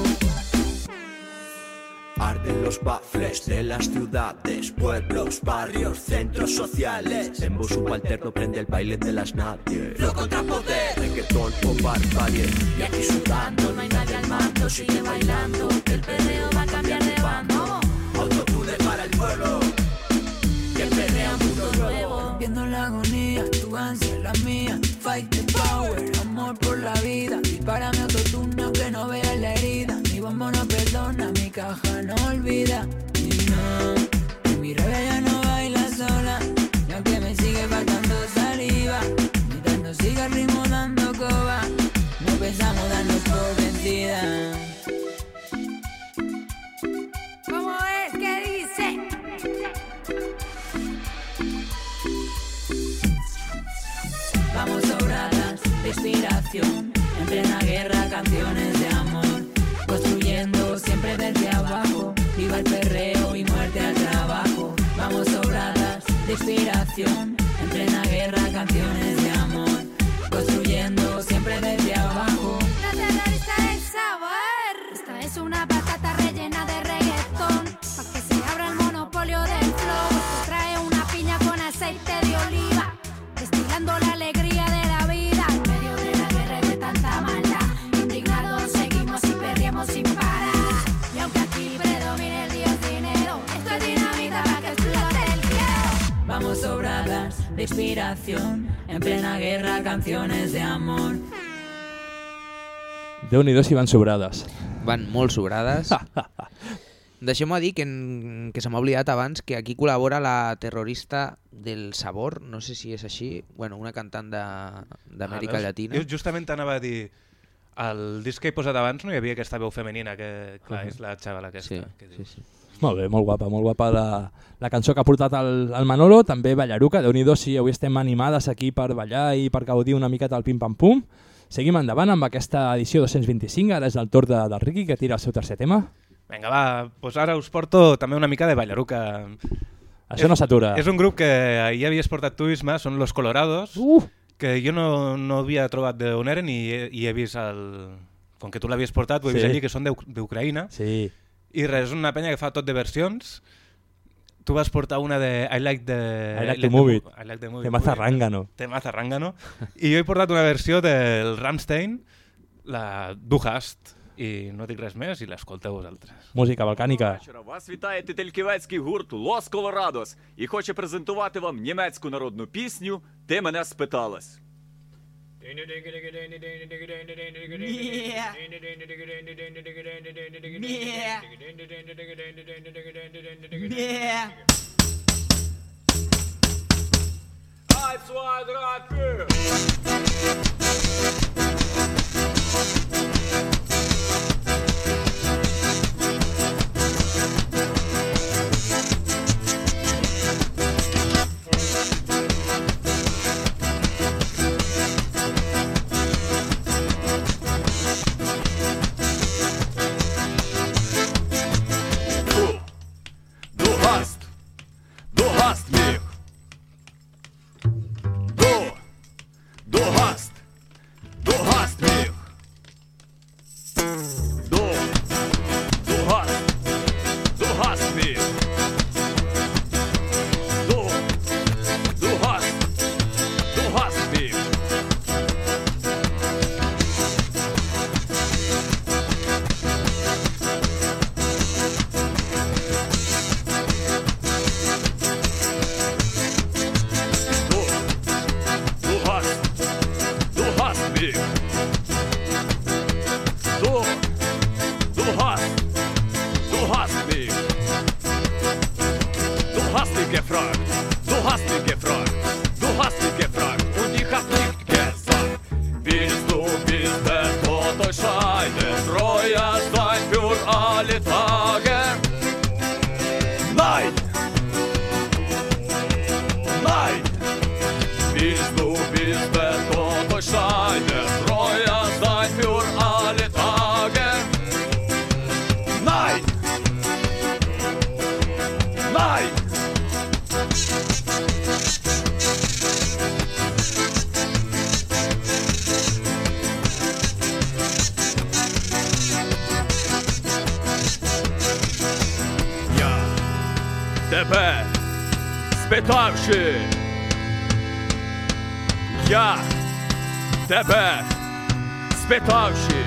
Speaker 1: Arden los baffles de las ciudades, pueblos, barrios, centros sociales. Sembo subalterno prende el baile de las nadie. Flow contra poder, reggaetón o barbarie. Y aquí sudando, no hay nadie al mando. Sigue bailando, el perreo va a cambiar de bando. Autotune para el pueblo, y el perreo mundo nuevo.
Speaker 13: Viendo la agonía, tu ansia, la mía. Fight the power, amor por la vida. Dispárame autotune aunque no vea la herida. Mi bombo no perdona, mi caja no olvida. Y no, y mi rabia ya no baila sola. Y aunque me sigue faltando saliva, mientras nos siga el ritmo dando coba, no pensamos darnos por vencida.
Speaker 11: ¿Cómo es que dice?
Speaker 13: Vamos sobradas de inspiración, en plena guerra canciones de amor, construyendo siempre desde abajo. Viva el perreo y muerte al trabajo. Vamos sobradas de inspiración, en plena guerra canciones de amor, construyendo siempre desde abajo.
Speaker 11: La terrorista del sabor. Esta es una patata rellena de reggaetón, pa' que se abra el monopolio del flow. Esto trae una piña con aceite de oliva, destilando la alegría de la vida. En medio de la guerra y de tanta maldad, indignados seguimos y perriemos sin parar. Y aunque aquí predomine el dios dinero, esto es dinamita para que explote el cielo.
Speaker 13: Vamos sobradas de inspiración, en plena guerra canciones de amor.
Speaker 2: Déu-n'hi-do si van sobrades.
Speaker 4: Van molt sobrades. Deixem-me dir que se m'ha oblidat abans que aquí col·labora la terrorista del Sabor, no sé si és així, bueno, una cantant d'Amèrica Llatina.
Speaker 3: Jo justament t'anava a dir, al disc que he posat abans no hi havia aquesta veu femenina, que clar, és la xavala aquesta.
Speaker 4: Sí.
Speaker 2: Molt bé, molt guapa la cançó que ha portat el Manolo, també Ballaruca, Déu-n'hi-do si avui estem animades aquí per ballar i per gaudir una miqueta del pim-pam-pum. Seguim endavant amb aquesta edició 225, ara és el torn del Riqui, que tira el seu tercer tema.
Speaker 3: Vinga, va, doncs ara us porto també una mica de Ballaruca.
Speaker 2: Això no s'atura.
Speaker 3: És un grup que ja havies portat tu, Isma, són Los Colorados, que jo no havia trobat d'on eren i he vist com que tu l'havies portat, ho he vist allí, que són d'Ucraïna.
Speaker 2: Sí.
Speaker 3: I res, és una penya que fa tot de versions. Tu vas portar una de I Like the
Speaker 2: Movie.
Speaker 3: Temaza Rángano. I jo he portat una versió del Rammstein, la Du Hast. І no dic res més i l'escolteu vosaltres.
Speaker 2: Música балканіка.
Speaker 16: Вас вітає тительківецький гурт Los Colorados і хоче презентувати вам німецьку народну пісню «Ти мене спиталась». Eins, zwei, drei, vier. gefragt, du hast mich gefragt, du hast mich gefragt und ich hab nicht gesagt. Willst du bis der Tod euch scheidet, treuer sein für alle Tage? Nein! Nein! Willst du bis der Tod euch scheidet, treuer sein für alle Tage? Nein! Nein! Я тебе спитавши, я тебе спитавши,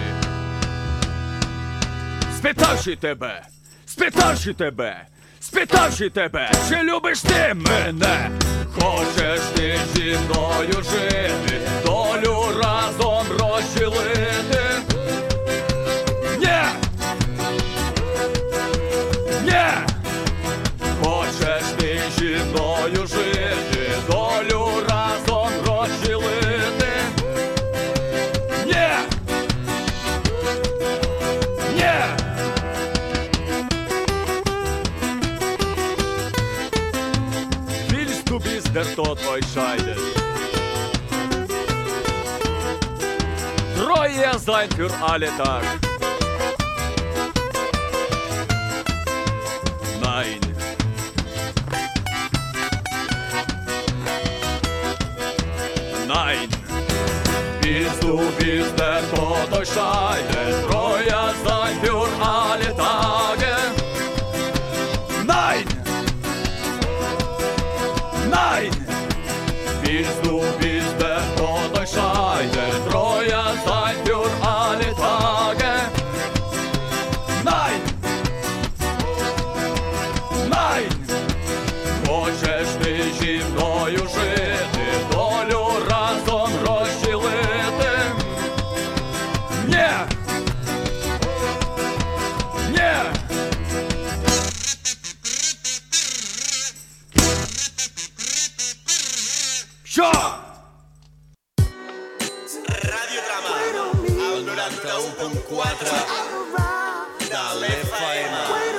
Speaker 16: спитавши тебе, чи любиш ти мене? Хочеш ти зі мною жити, долю разом розділити? Ні! Ні! Хочеш ти зі мною жити, долю разом розділити? Ні! Ні! Willst du bis der Tod euch scheidet? Treue sein für alle Tag. Nein. Nein. Willst du bis der Tod euch scheidet? Treue sein für alle Tage. Nein. Nein! Willst du bis der Tod euch scheidet, treuer sein für alle Tage? Nein! Nein! Хочеш ти зі мною жити, долю разом розділити? Ні! Ні! Що?
Speaker 17: Radiodrama, al 91.4 de l'FM.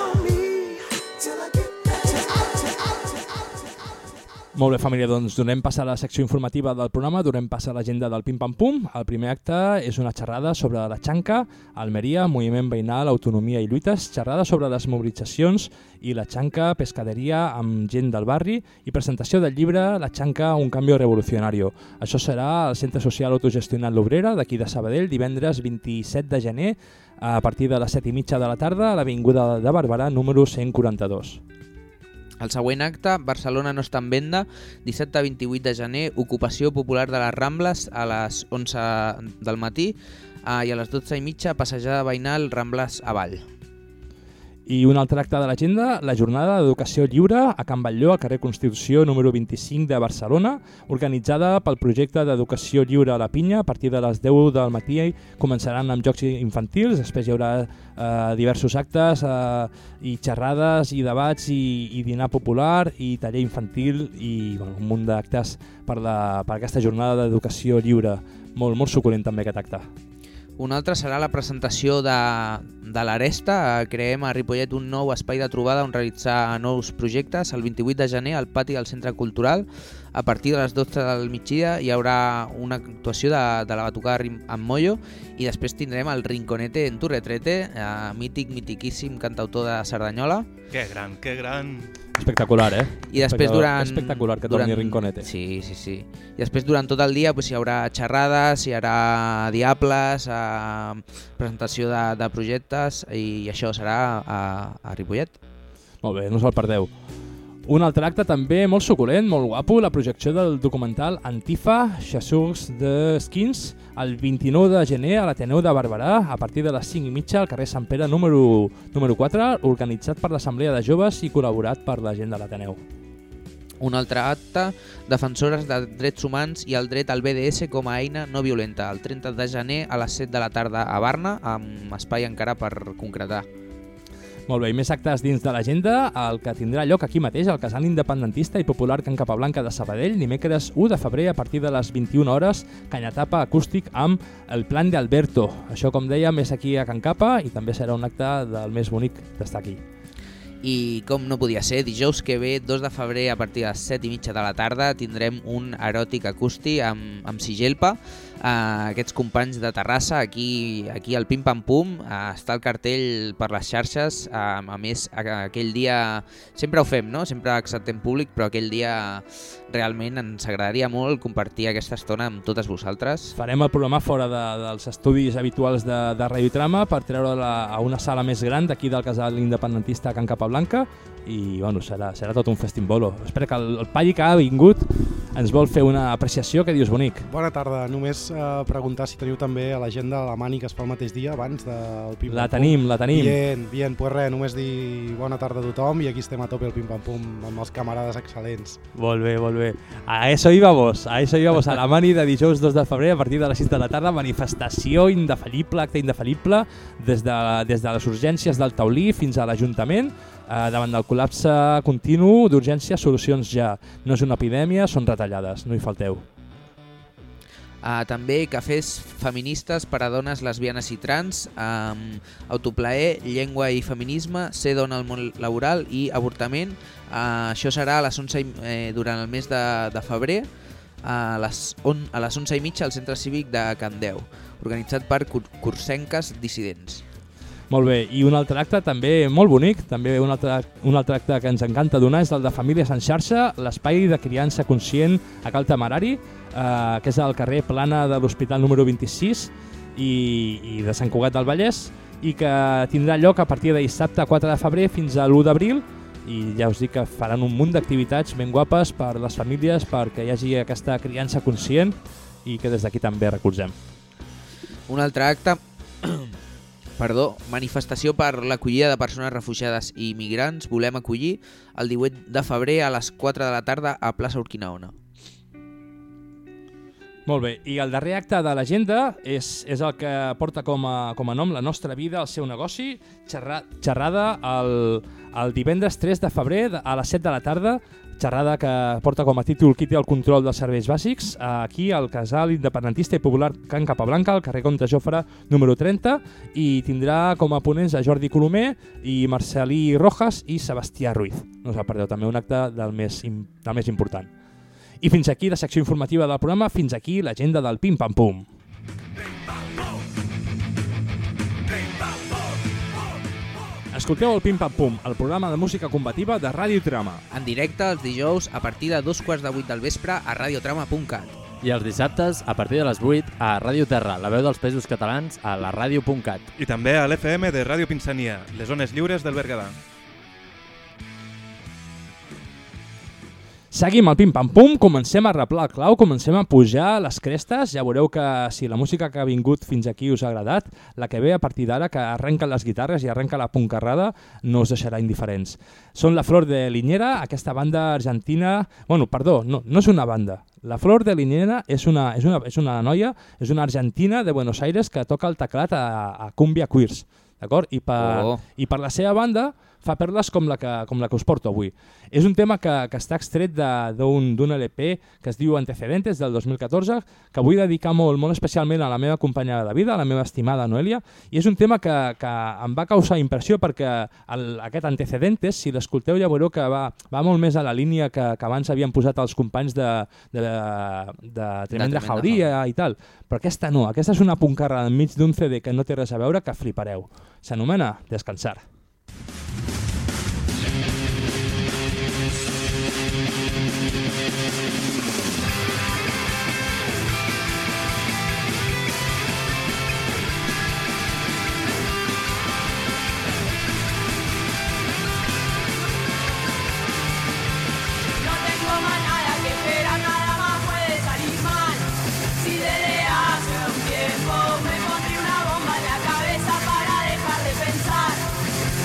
Speaker 2: Molt bé, família, doncs donem pas a la secció informativa del programa, donem pas a l'agenda del Pim Pam Pum. El primer acte és una xerrada sobre la Xanca, Almeria, moviment veïnal, autonomia i lluites, xerrada sobre les mobilitzacions i la Xanca, pescaderia amb gent del barri i presentació del llibre La Xanca, un canvi revolucionari. Això serà al Centre Social Autogestionat L'Obrera, d'aquí de Sabadell, divendres 27 de gener, a partir de les 7:30 de la tarda, a l'Avinguda de Barberà, número 142.
Speaker 4: El següent acte, Barcelona no està en venda, dissabte 28 de gener, ocupació popular de les Rambles a les 11 del matí i a les 12:30 passejada veïnal Rambles avall.
Speaker 2: I un altre acte de l'agenda, la jornada d'educació lliure a Can Batlló, al carrer Constitució número 25 de Barcelona, organitzada pel projecte d'educació lliure a la Pinya. A partir de les 10 del matí començaran amb jocs infantils, després hi haurà diversos actes i xerrades i debats i dinar popular i taller infantil i un munt d'actes per aquesta jornada d'educació lliure. Molt suculent també aquest acte.
Speaker 4: Un altre serà la presentació de l'Aresta. Creem a Ripollet un nou espai de trobada on realitzar nous projectes. El 28 de gener al pati del Centre Cultural. A partir de les 12 del migdia hi haurà una actuació de la batucada amb Moyo i després tindrem el Rinconete en tu retrete, mitiquíssim cantautor de Cerdanyola.
Speaker 3: Que gran.
Speaker 2: Espectacular,
Speaker 4: I després
Speaker 2: espectacular que torni Rinconete.
Speaker 4: Sí. I després durant tot el dia hi haurà xerrades, hi haurà diables, presentació de projectes i això serà a Ripollet.
Speaker 2: Molt bé, no us el perdeu. Un altre acte també molt suculent, molt guapo, la projecció del documental Antifa, Chasseurs de Skins, el 29 de gener a l'Ateneu de Barberà, a partir de les 5:30 al carrer Sant Pere número 4, organitzat per l'Assemblea de Joves i col·laborat per la gent de l'Ateneu.
Speaker 4: Un altre acte, defensores de drets humans i el dret al BDS com a eina no violenta, el 30 de gener a les 7 de la tarda a Barna, amb espai encara per concretar.
Speaker 2: Molt bé, i més actes dins de l'agenda, el que tindrà lloc aquí mateix, al Casal Independentista i Popular Can Capablanca de Sabadell, dimecres 1 de febrer a partir de les 21 hores, canyatapa acústic amb el Plan de Alberto. Això, com dèiem, és aquí a Can Capa i també serà un acte del més bonic d'estar aquí.
Speaker 4: I com no podia ser, dijous que ve, 2 de febrer, a partir de les 7:30 de la tarda, tindrem un eròtic acústic amb Sigelpa. Aquests companys de Terrassa, aquí al Pim Pam Pum, està el cartell per les xarxes. A més, aquell dia, sempre ho fem, no? Sempre acceptem públic, però aquell dia realment ens agradaria molt compartir aquesta estona amb totes vosaltres.
Speaker 2: Farem el programa fora dels estudis habituals de Radiotrama per treure-la a una sala més gran d'aquí del Casal Independentista a Can Capablanca i bueno, serà tot un festimbolo. Espero que el Palli que ha vingut ens vol fer una apreciació, que dius, bonic.
Speaker 18: Bona tarda, només preguntar si teniu també a l'agenda de la Mani que es fa el mateix dia abans del Pim Pam Pum.
Speaker 2: La tenim.
Speaker 18: Bien, pues res, només dir bona tarda a tothom i aquí estem a tope el Pim Pam Pum amb els camarades excel·lents.
Speaker 2: Molt bé. A eso íbamos, a la Mani de dijous 2 de febrer a partir de les 6 de la tarda, manifestació indefallible, acte indefallible, des de les urgències del Taulí fins a l'Ajuntament, davant del col·lapse continu d'urgència, solucions ja. No és una epidèmia, són retallades, no hi falteu.
Speaker 4: També cafès feministes per a dones lesbianes i trans, autoplaer, llengua i feminisme, ser dona al món laboral i avortament. Això serà a les 11 durant el mes de febrer, a les 11:30 al Centre Cívic de Can Deu, organitzat per cursenques dissidents.
Speaker 2: Molt bé, i un altre acte també molt bonic, també un altre acte que ens encanta donar és el de Famílies en xarxa, l'espai de criança conscient a Cal Temerari, que és al carrer Plana de l'Hospital número 26 i de Sant Cugat del Vallès, i que tindrà lloc a partir de dissabte 4 de febrer fins a l'1 d'abril, i ja us dic que faran un munt d'activitats ben guapes per les famílies perquè hi hagi aquesta criança conscient i que des d'aquí també recolzem.
Speaker 4: Un altre acte, manifestació per l'acollida de persones refugiades i immigrants. Volem acollir el 18 de febrer a les 4 de la tarda a plaça Urquinaona.
Speaker 2: Molt bé, i el darrer acte de l'agenda és el que porta com a nom La nostra vida, el seu negoci, xerrada el divendres 3 de febrer a les 7 de la tarda, xerrada que porta com a títol Qui té el control dels serveis bàsics, aquí al Casal Independentista i Popular Can Capablanca, al carrer Comte Jofre número 30, i tindrà com a ponents a Jordi Colomer i Marcelí Rojas i Sebastià Ruiz. No us perdeu, també un acte del més important. I fins aquí la secció informativa del programa, fins aquí l'agenda del Pim Pam Pum. Escolteu el Pim Pam Pum, el programa de música combativa de Radiotrama.
Speaker 4: En directe els dijous a partir de 2:15 del vespre a radiotrama.cat.
Speaker 7: I els dissabtes a partir de les 8 a Ràdio Terra, la veu dels Països Catalans, a la ràdio.cat.
Speaker 3: I també a l'FM de Ràdio Pinsania, les zones lliures del Berguedà.
Speaker 2: Seguim el Pim Pam Pum, comencem a replar el clau, comencem a pujar les crestes. Ja veureu que si la música que ha vingut fins aquí us ha agradat, la que ve a partir d'ara, que arrenca les guitarres i arrenca la puncarrada, no us deixarà indiferents. Són La Flor de Liniera, aquesta banda argentina... no és una banda. La Flor de Liniera és una noia, és una argentina de Buenos Aires que toca el teclat a Cumbia Queers, d'acord? I per la seva banda fa perles com la que us porto avui. És un tema que està extret d'un LP que es diu Antecedentes del 2014, que vull dedicar molt especialment a la meva companya de vida, a la meva estimada Noelia, i és un tema que em va causar impressió perquè aquest Antecedentes, si l'escolteu ja veureu que va molt més a la línia que abans havien posat els companys de Tremenda Jauria i tal, però aquesta no, aquesta és una puncarra enmig d'un CD que no té res a veure, que flipareu. S'anomena Descansar.
Speaker 6: Me pondré una bomba en la cabeza para dejar de pensar.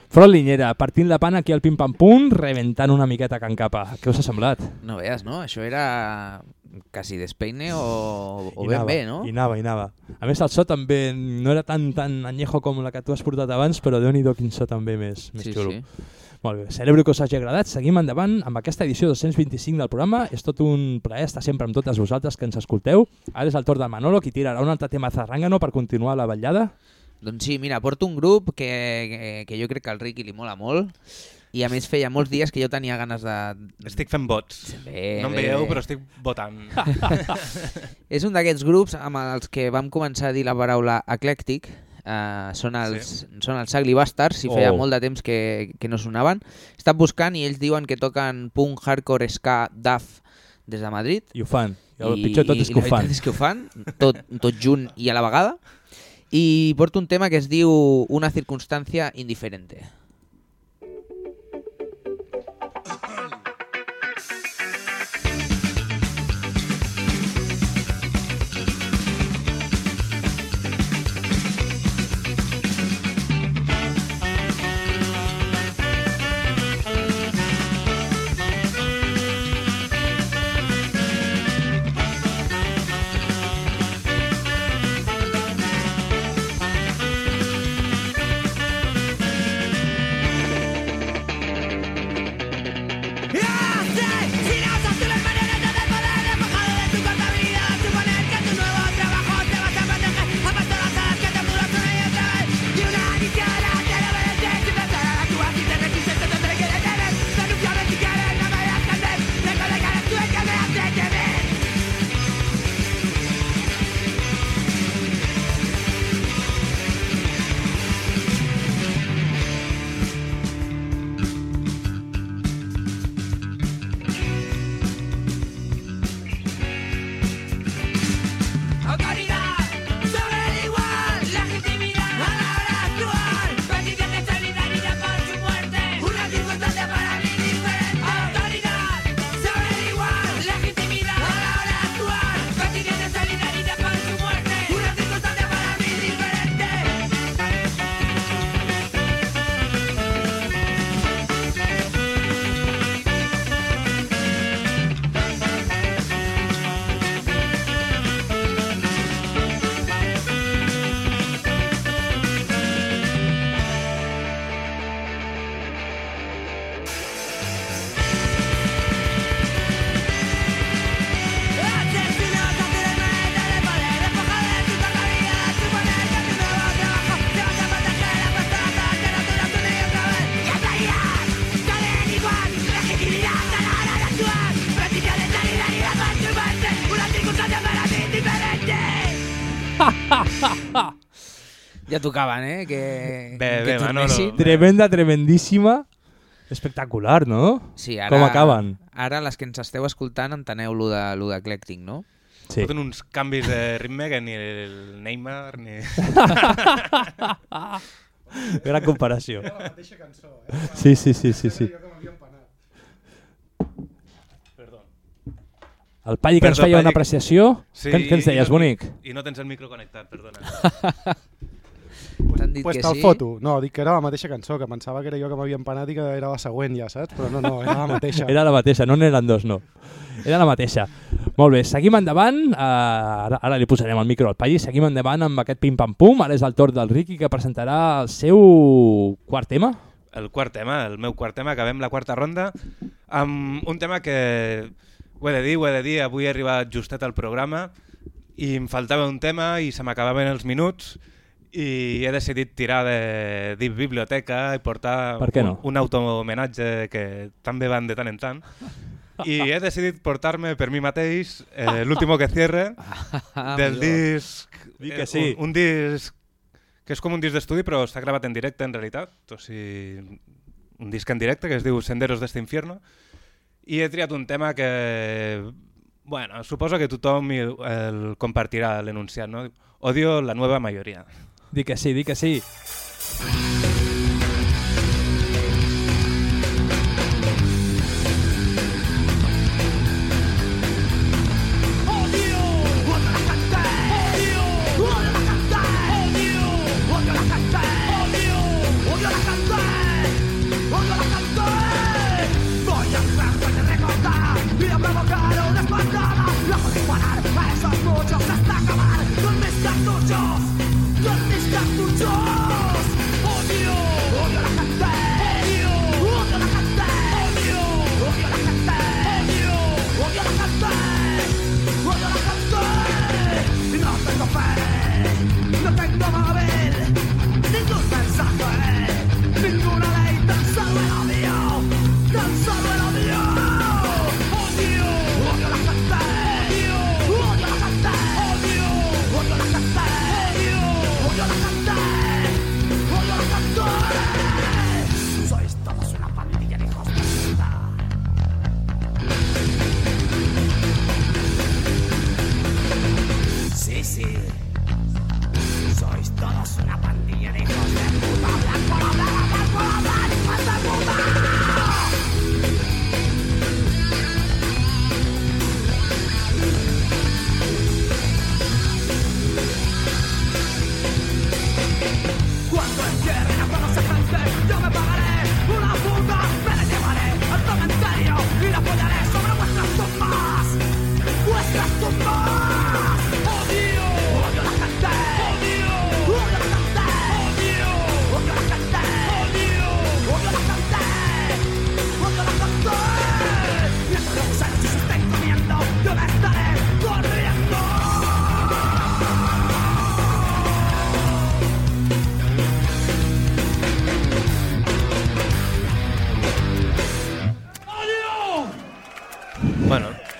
Speaker 2: Front Linyera, partint la pana aquí al pim-pam-pum, reventant una miqueta Can Capa. Què us ha semblat?
Speaker 4: No veus, no? Això era quasi despeine o
Speaker 2: I
Speaker 4: ben
Speaker 2: anava,
Speaker 4: bé, no?
Speaker 2: I anava. A més, el so també no era tan añejo com la que tu has portat abans, però Déu-n'hi-do quin so també més xulo.
Speaker 4: Sí.
Speaker 2: Molt bé, celebro que us hagi agradat. Seguim endavant amb aquesta edició 225 del programa. És tot un plaer estar sempre amb totes vosaltres que ens escolteu. Ara és el torn del Manolo, qui tirarà un altre tema zarrangano per continuar la vetllada.
Speaker 4: Doncs sí, mira, porto un grup que jo crec que al Riqui li mola molt i a més feia molts dies que jo tenia ganes de...
Speaker 3: Estic fent vots. No em veieu, però estic votant.
Speaker 4: És un d'aquests grups amb els que vam començar a dir la paraula eclèctic. Són els Ugly Bastards, i feia molt de temps que no sonaven. He estat buscant i ells diuen que toquen punk, hardcore, ska, daf des de Madrid.
Speaker 2: I ho fan. El pitjor de tot és que ho fan.
Speaker 4: I la veritat és que ho fan, tot junt i a la vegada. I porto un tema que es diu Una circunstancia indiferente. Ja tocaven, que tornessin.
Speaker 2: Tremendíssima. Espectacular, no?
Speaker 4: Sí, ara,
Speaker 2: com acaben.
Speaker 4: Ara les que ens esteu escoltant enteneu lo d'eclèctic, no?
Speaker 3: Sí. Foten uns canvis de ritme que ni el Neymar ni...
Speaker 2: Gran comparació.
Speaker 18: Era la mateixa cançó,
Speaker 2: Sí.
Speaker 18: Perdó.
Speaker 2: El Palli que ens feia una apreciació.
Speaker 3: Sí,
Speaker 2: què ens deies, bonic?
Speaker 3: I no tens el micro connectat, perdona.
Speaker 4: T'han dit que
Speaker 18: te'l
Speaker 4: sí?
Speaker 18: foto. No, dic que era la mateixa cançó, que pensava que era jo que m'havia empanat i que era la següent ja, saps? Però no, era la mateixa.
Speaker 2: Era la mateixa, no n'eren dos, no. Era la mateixa. Molt bé, seguim endavant. Ara li posarem el micro al Palli. Seguim endavant amb aquest pim-pam-pum. Ara és el torn del Riqui, que presentarà el seu quart tema.
Speaker 3: El quart tema, el meu quart tema. Acabem la quarta ronda amb un tema que ho he de dir, avui he arribat justet al programa i em faltava un tema i se m'acabaven els minuts i he decidit tirar de biblioteca i portar un autohomenatge que també van de tant en tant. I he decidit portar-me per mi mateix l'último que cierre del disc...
Speaker 2: Sí.
Speaker 3: Un disc que és com un disc d'estudi però està gravat en directe en realitat. O sigui, un disc en directe que es diu Senderos d'este infierno. I he triat un tema que... Bueno, suposo que tothom el compartirà l'enunciat, no? Odio la nueva mayoría.
Speaker 2: Di que sí, di que sí.
Speaker 13: Odio la cantar.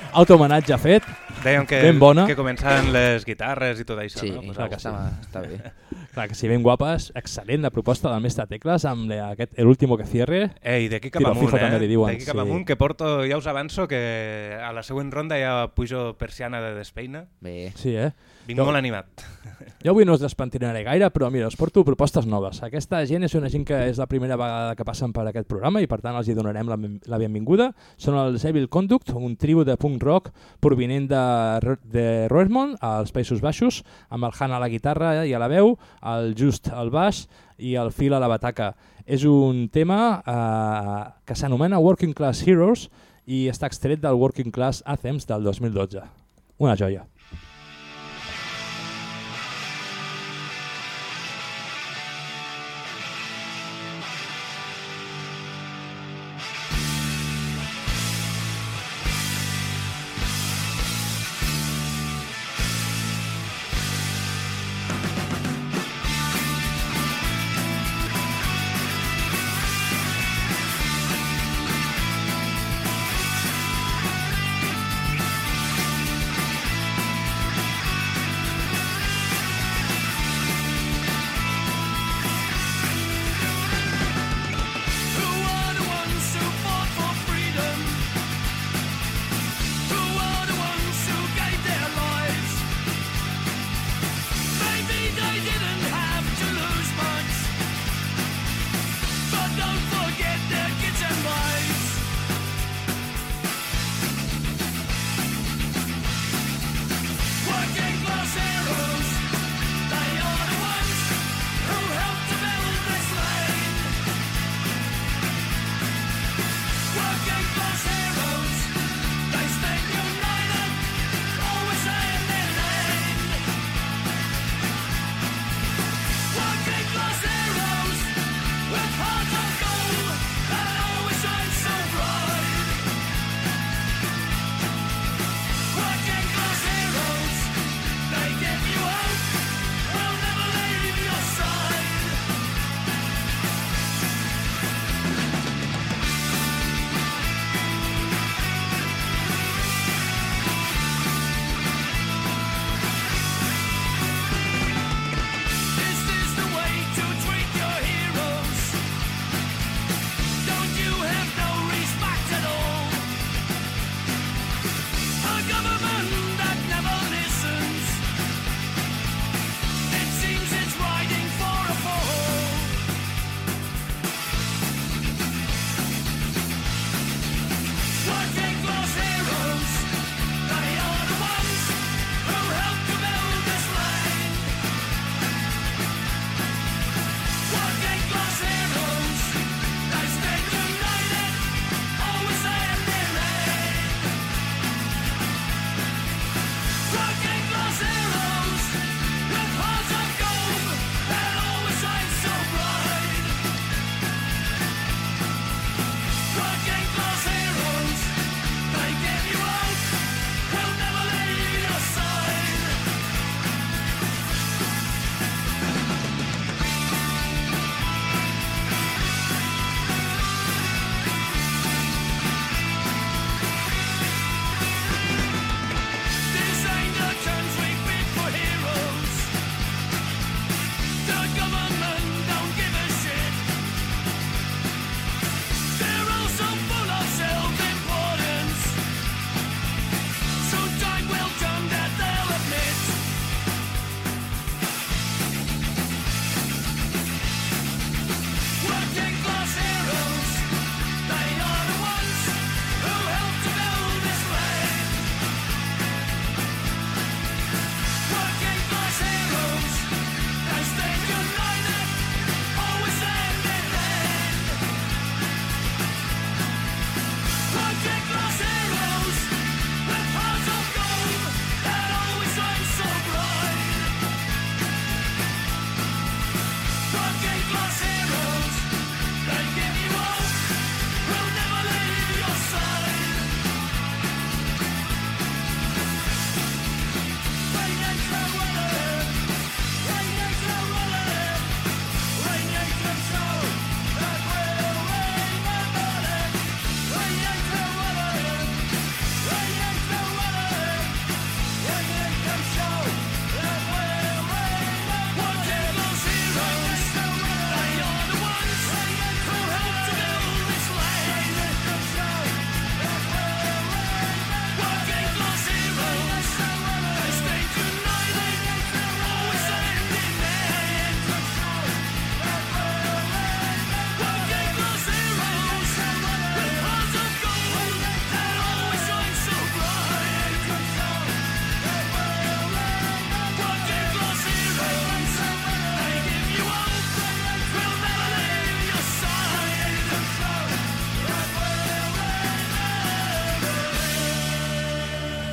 Speaker 2: Autohomenatge fet.
Speaker 3: Dèiem
Speaker 2: ben bona.
Speaker 3: Que començaven les guitarres i tot això.
Speaker 4: Sí,
Speaker 3: no?
Speaker 4: clar que està bé.
Speaker 2: Clar que sí, ben guapes. Excel·lent la proposta del mestre Tecles amb aquest El último que cierre.
Speaker 3: Ei, d'aquí cap amunt, d'aquí cap amunt, que porto, ja us avanço que a la següent ronda ja pujo persiana de despeina.
Speaker 4: Bé.
Speaker 2: Sí,
Speaker 3: Vinc molt animat.
Speaker 2: Jo avui no us despentinaré gaire, però mira, us porto propostes noves. Aquesta gent és una gent que és la primera vegada que passen per aquest programa i per tant els hi donarem la benvinguda. Són els Evil Conduct, un tribu de punk rock provinent de Roermond, als Països Baixos, amb el Han a la guitarra i a la veu, el Just al baix i el Phil a la bataca. És un tema que s'anomena Working Class Heroes i està extret del Working Class Anthems del 2012. Una joia.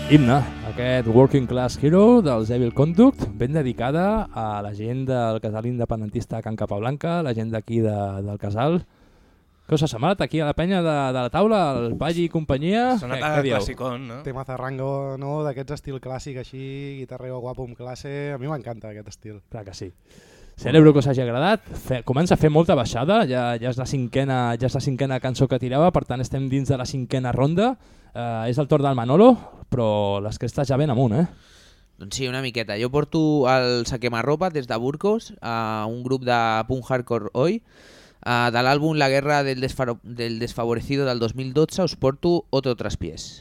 Speaker 2: Himne, aquest Working Class Hero dels Evil Conduct, ben dedicada a la gent del casal independentista Can Capablanca, la gent d'aquí del casal. Què us ha semblat aquí a la penya de la taula, el Palli i companyia?
Speaker 3: Sona classicón, no?
Speaker 18: Tema zarrango, no? D'aquests estil clàssic així, guitarreo guapo amb classe, a mi m'encanta aquest estil.
Speaker 2: Clar que sí. Celebro que us hagi agradat. Comença a fer molta baixada, ja és la cinquena cançó que tirava, per tant estem dins de la cinquena ronda. És el torn del Manolo, però les crestes ja ven amunt, eh?
Speaker 4: Doncs sí, una miqueta. Jo porto el Saquemarropa des de Burgos, un grup de punk hardcore oi. De l'àlbum La guerra del desfavorecido del 2012 us porto Otro traspiés.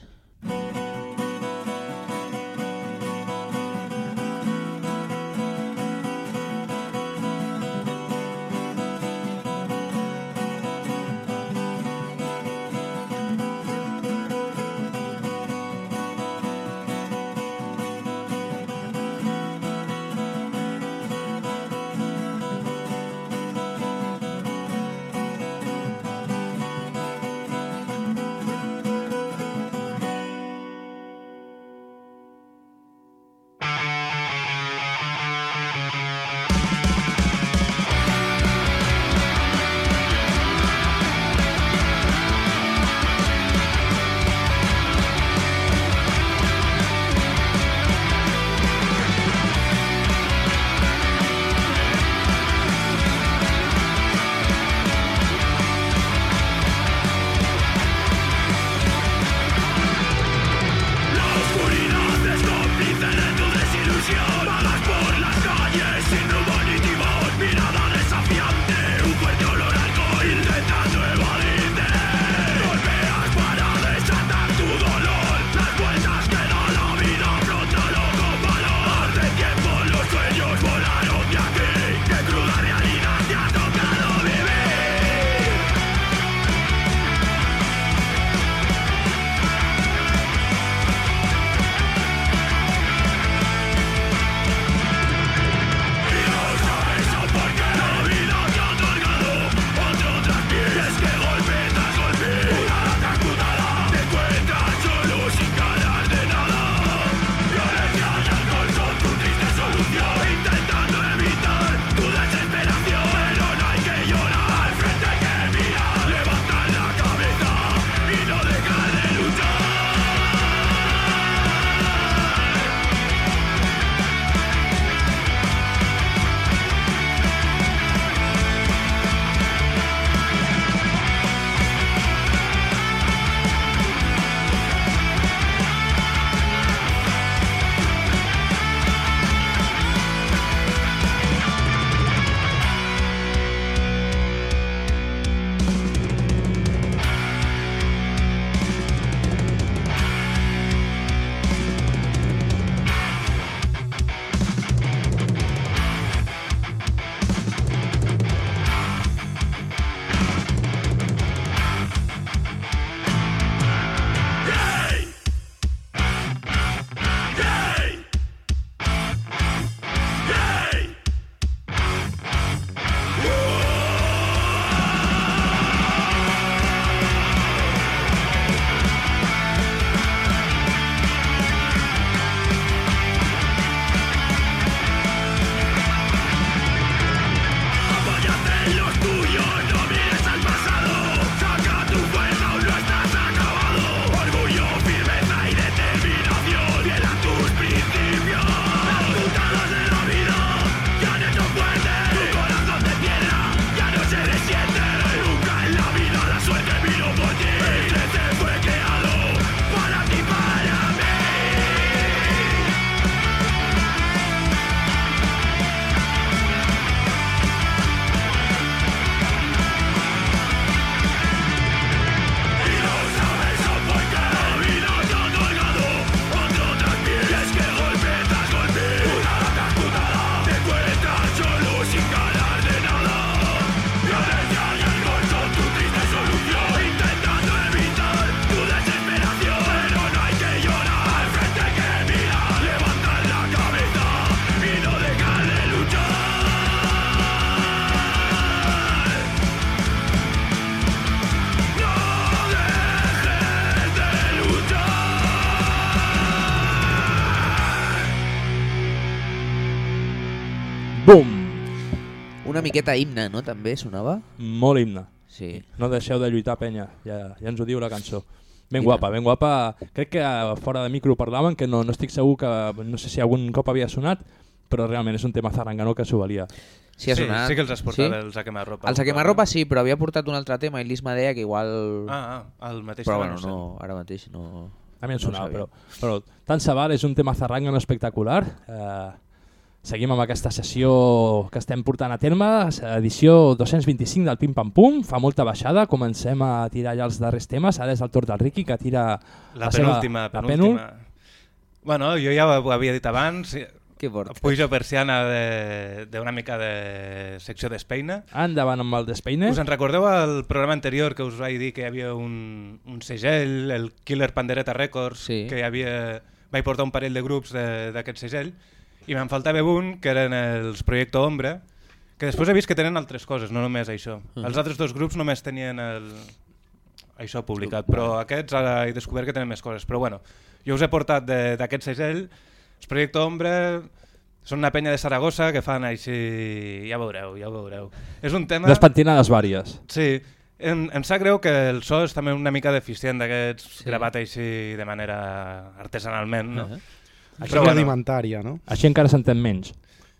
Speaker 4: Una miqueta himne, no? També sonava?
Speaker 2: Molt himne.
Speaker 4: Sí.
Speaker 2: No deixeu de lluitar, penya, ja ens ho diu la cançó. Ben guapa, ben guapa. Crec que fora de micro parlaven, que no estic segur que, no sé si algun cop havia sonat, però realment és un tema zarangano que s'ho valia.
Speaker 3: Sí que els has portat, els a quemarropa.
Speaker 4: Els a quemarropa sí, però havia portat un altre tema i l'Isma deia que igual...
Speaker 3: el mateix
Speaker 4: però
Speaker 3: tema,
Speaker 4: bueno, no, ara mateix no...
Speaker 2: A mi em sonava, però tant se val, és un tema zarangano espectacular. Seguim amb aquesta sessió que estem portant a terme, edició 225 del Pim Pam Pum, fa molta baixada, comencem a tirar ja els darrers temes, ara és el torn del Riqui que tira
Speaker 3: la penúltima. Bueno, jo ja ho havia dit abans, pujo persiana d'una mica de secció d'Espeina.
Speaker 2: Endavant amb el d'Espeina.
Speaker 3: Us en recordeu el programa anterior que us vaig dir que hi havia un segell, el Killer Pandereta Records, que vaig portar un parell de grups d'aquest segell, i me'n faltava un, que eren els Proyecto Ombra, que després he vist que tenen altres coses, no només això. Els altres dos grups només tenien això publicat, però aquests ara he descobert que tenen més coses. Però bueno, jo us he portat d'aquest segell, els Proyecto Ombra són una penya de Saragossa que fan així, ja veureu. És un tema...
Speaker 2: Despentinades vàries.
Speaker 3: Sí, em sap greu que el so és també una mica deficient d'aquests gravat així de manera artesanalment, no?
Speaker 18: Així alimentària, no?
Speaker 2: Així encara s'entén menys.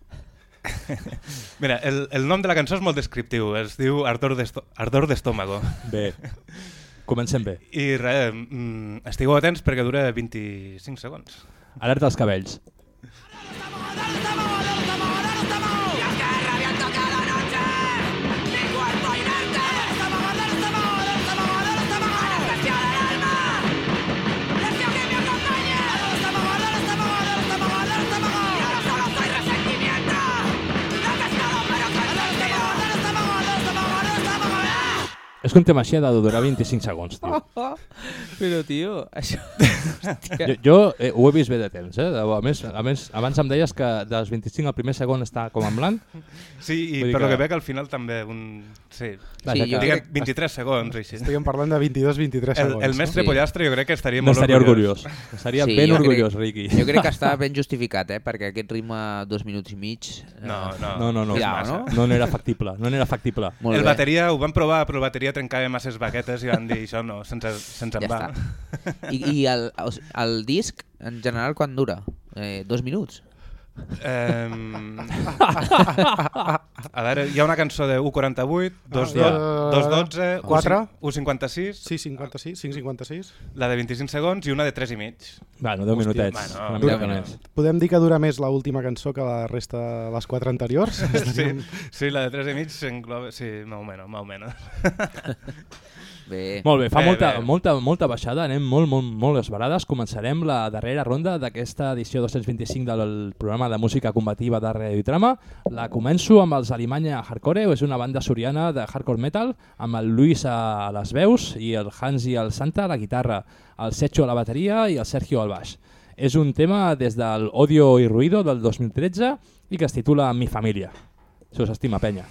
Speaker 3: Mira, el nom de la cançó és molt descriptiu, es diu Ardor d'Estómago.
Speaker 2: Bé, comencem bé.
Speaker 3: I res, estigueu atents perquè dura 25 segons.
Speaker 2: Alerta als cabells. És que un tema així ha de durar 25 segons, tio.
Speaker 4: Però, tio, això...
Speaker 2: Jo ho he vist bé de temps, eh? A més, abans em deies que dels 25 al primer segon està com en blanc.
Speaker 3: Sí, i per lo que veig al final també Sí, jo crec 23 segons.
Speaker 18: Estiguem parlant de 22-23 segons.
Speaker 3: El mestre Pollastre jo crec que estaria
Speaker 2: molt orgullós. Estaria ben orgullós, Riqui.
Speaker 4: Jo crec que està ben justificat, perquè aquest ritme 2 minuts i mig...
Speaker 2: No era factible.
Speaker 3: El bateria ho van provar, però el bateria trencava masses baquetes i van dir això no, se'ns en va.
Speaker 4: I el disc en general quan dura? 2 minuts?
Speaker 3: A veure, hi ha una cançó de 1.48, 2.12,
Speaker 18: 4,
Speaker 3: 1.56,
Speaker 18: 5.56,
Speaker 3: la de 25 segons i una de 3 i mig.
Speaker 2: Bueno, 10 minutets.
Speaker 18: Podem dir que dura més l'última cançó que la resta de les 4 anteriors?
Speaker 3: Sí, la de 3 i mig s'engloba, sí, més o menys.
Speaker 4: Bé.
Speaker 2: Molt bé, fa molta baixada, anem molt esbarades. Començarem la darrera ronda d'aquesta edició 225 del programa de música combativa de Radio Trama. La començo amb els Alemanya Hardcore, és una banda soriana de hardcore metal, amb el Luis a les veus i el Hans i el Santa a la guitarra, el Secho a la bateria i el Sergio al baix. És un tema des del Odio y Ruido del 2013 i que es titula Mi Familia. Si us estima, penya.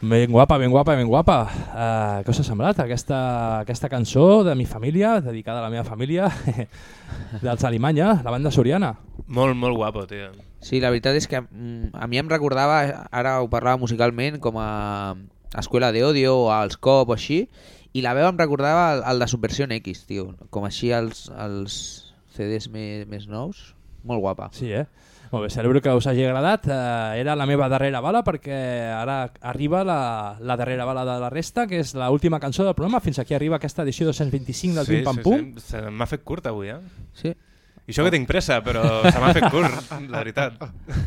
Speaker 2: Ben guapa, ben guapa, ben guapa. Què us ha semblat aquesta cançó de mi família, dedicada a la meva família, dels Alemanya, la banda soriana?
Speaker 3: Molt, molt guapo, tio.
Speaker 4: Sí, la veritat és que a mi em recordava, ara ho parlava musicalment, com a Escuela de Odio o als Cop o així, i la veu em recordava el de Subversió X, tio, com així els CDs més nous. Molt guapa.
Speaker 2: Sí, Molt bé, celebro que us hagi agradat. Era la meva darrera bala perquè ara arriba la darrera bala de la resta, que és l'última cançó del programa. Fins aquí arriba aquesta edició 225 del Pim Pam Pum.
Speaker 3: Sí, m'ha fet curt avui,
Speaker 4: Sí.
Speaker 3: I això que tinc pressa, però se m'ha fet curt, la veritat.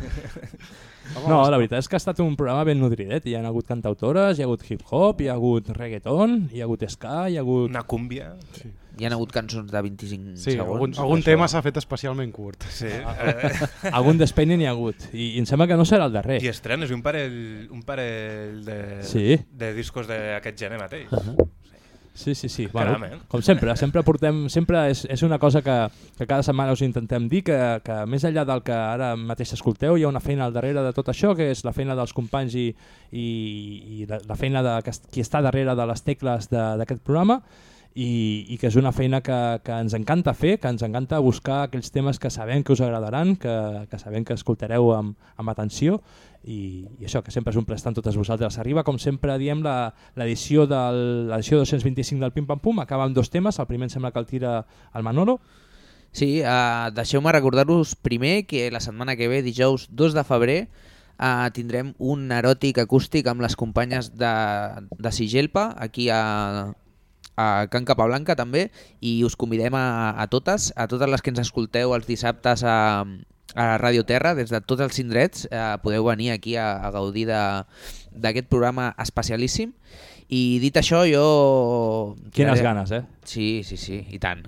Speaker 2: No, la veritat és que ha estat un programa ben nodridet. Hi ha hagut cantautores, hi ha hagut hip-hop, hi ha hagut reggaeton, hi ha hagut ska, hi ha hagut...
Speaker 3: Una cúmbia.
Speaker 4: Sí. Hi ha hagut cançons de 25
Speaker 18: sí,
Speaker 4: segons.
Speaker 18: Algun tema s'ha fet especialment curt.
Speaker 3: Sí.
Speaker 2: Algun despeine n'hi ha hagut. I em sembla que no serà el darrer.
Speaker 3: I estrenes, un parell de discos d'aquest gènere mateix.
Speaker 2: Sí. Bueno, com sempre portem... Sempre és una cosa que cada setmana us intentem dir, que més enllà del que ara mateix escolteu, hi ha una feina al darrere de tot això, que és la feina dels companys i la feina de qui està darrere de les tecles d'aquest programa, i que és una feina que ens encanta fer, que ens encanta buscar aquells temes que sabem que us agradaran, que sabem que escoltareu amb atenció, i això, que sempre és un plaer estar amb totes vosaltres. Arriba, com sempre diem, l'edició 225 del Pim Pam Pum, acaba amb 2 temes, el primer em sembla que el tira el Manolo.
Speaker 4: Sí, deixeu-me recordar-vos primer que la setmana que ve, dijous 2 de febrer, tindrem un eròtic acústic amb les companyes de Sigelpa, aquí a Can Capablanca també, i us convidem a totes les que ens escolteu els dissabtes a Ràdio Terra, des de tots els indrets, podeu venir aquí a gaudir d'aquest programa especialíssim. I dit això, jo...
Speaker 2: Quines ganes,
Speaker 4: Sí, i tant.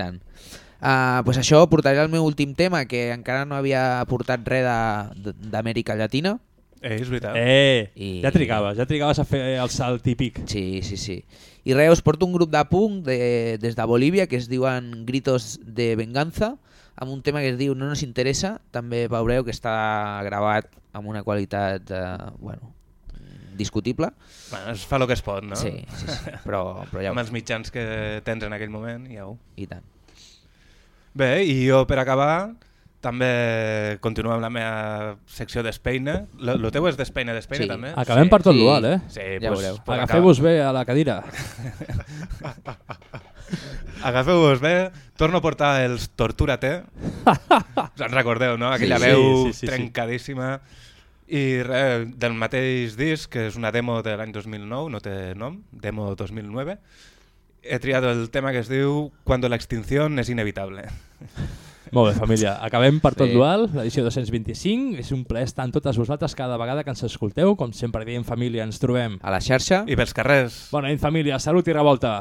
Speaker 4: Pues això, portaré el meu últim tema, que encara no havia portat res d'Amèrica Llatina.
Speaker 3: És veritat.
Speaker 2: Ja trigaves a fer el salt típic.
Speaker 4: Sí. I res, us porto un grup de punk des de Bolívia que es diuen Gritos de Venganza, amb un tema que es diu No nos interesa. També veureu que està gravat amb una qualitat discutible.
Speaker 3: Bueno, es fa el que es pot, no?
Speaker 4: Sí, però ja
Speaker 3: amb els mitjans que tens en aquell moment, ja ho.
Speaker 4: I tant.
Speaker 3: Bé, i jo per acabar també continuo amb la meva secció d'Espeina. Lo teu és d'Espeina
Speaker 4: sí.
Speaker 3: també?
Speaker 2: Acabem per tot l'ual,
Speaker 3: Sí,
Speaker 4: ja veureu.
Speaker 2: Agafeu-vos bé a la cadira.
Speaker 3: Agafeu-vos bé. Torno a portar els Tortura-te. Us en recordeu, no? Aquella veu trencadíssima. I res, del mateix disc, que és una demo de l'any 2009, no té nom, demo 2009, he triat el tema que es diu Cuando la extinción es inevitable.
Speaker 2: Molt bé, família. Acabem per tot dual, l'edició 225. És un plaer estar amb totes vosaltres cada vegada que ens escolteu. Com sempre diem, família, ens trobem
Speaker 4: a la xarxa
Speaker 3: i pels carrers.
Speaker 2: Bona nit, família. Salut i revolta.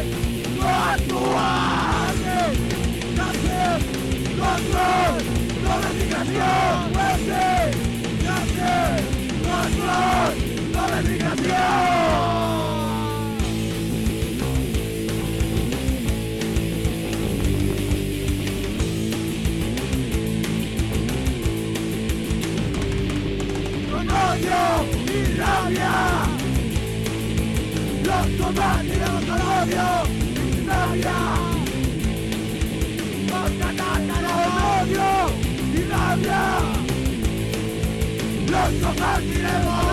Speaker 13: No rabia. Los combatiremos con odio y rabia. Los combatiremos con odio y rabia. Los combatiremos.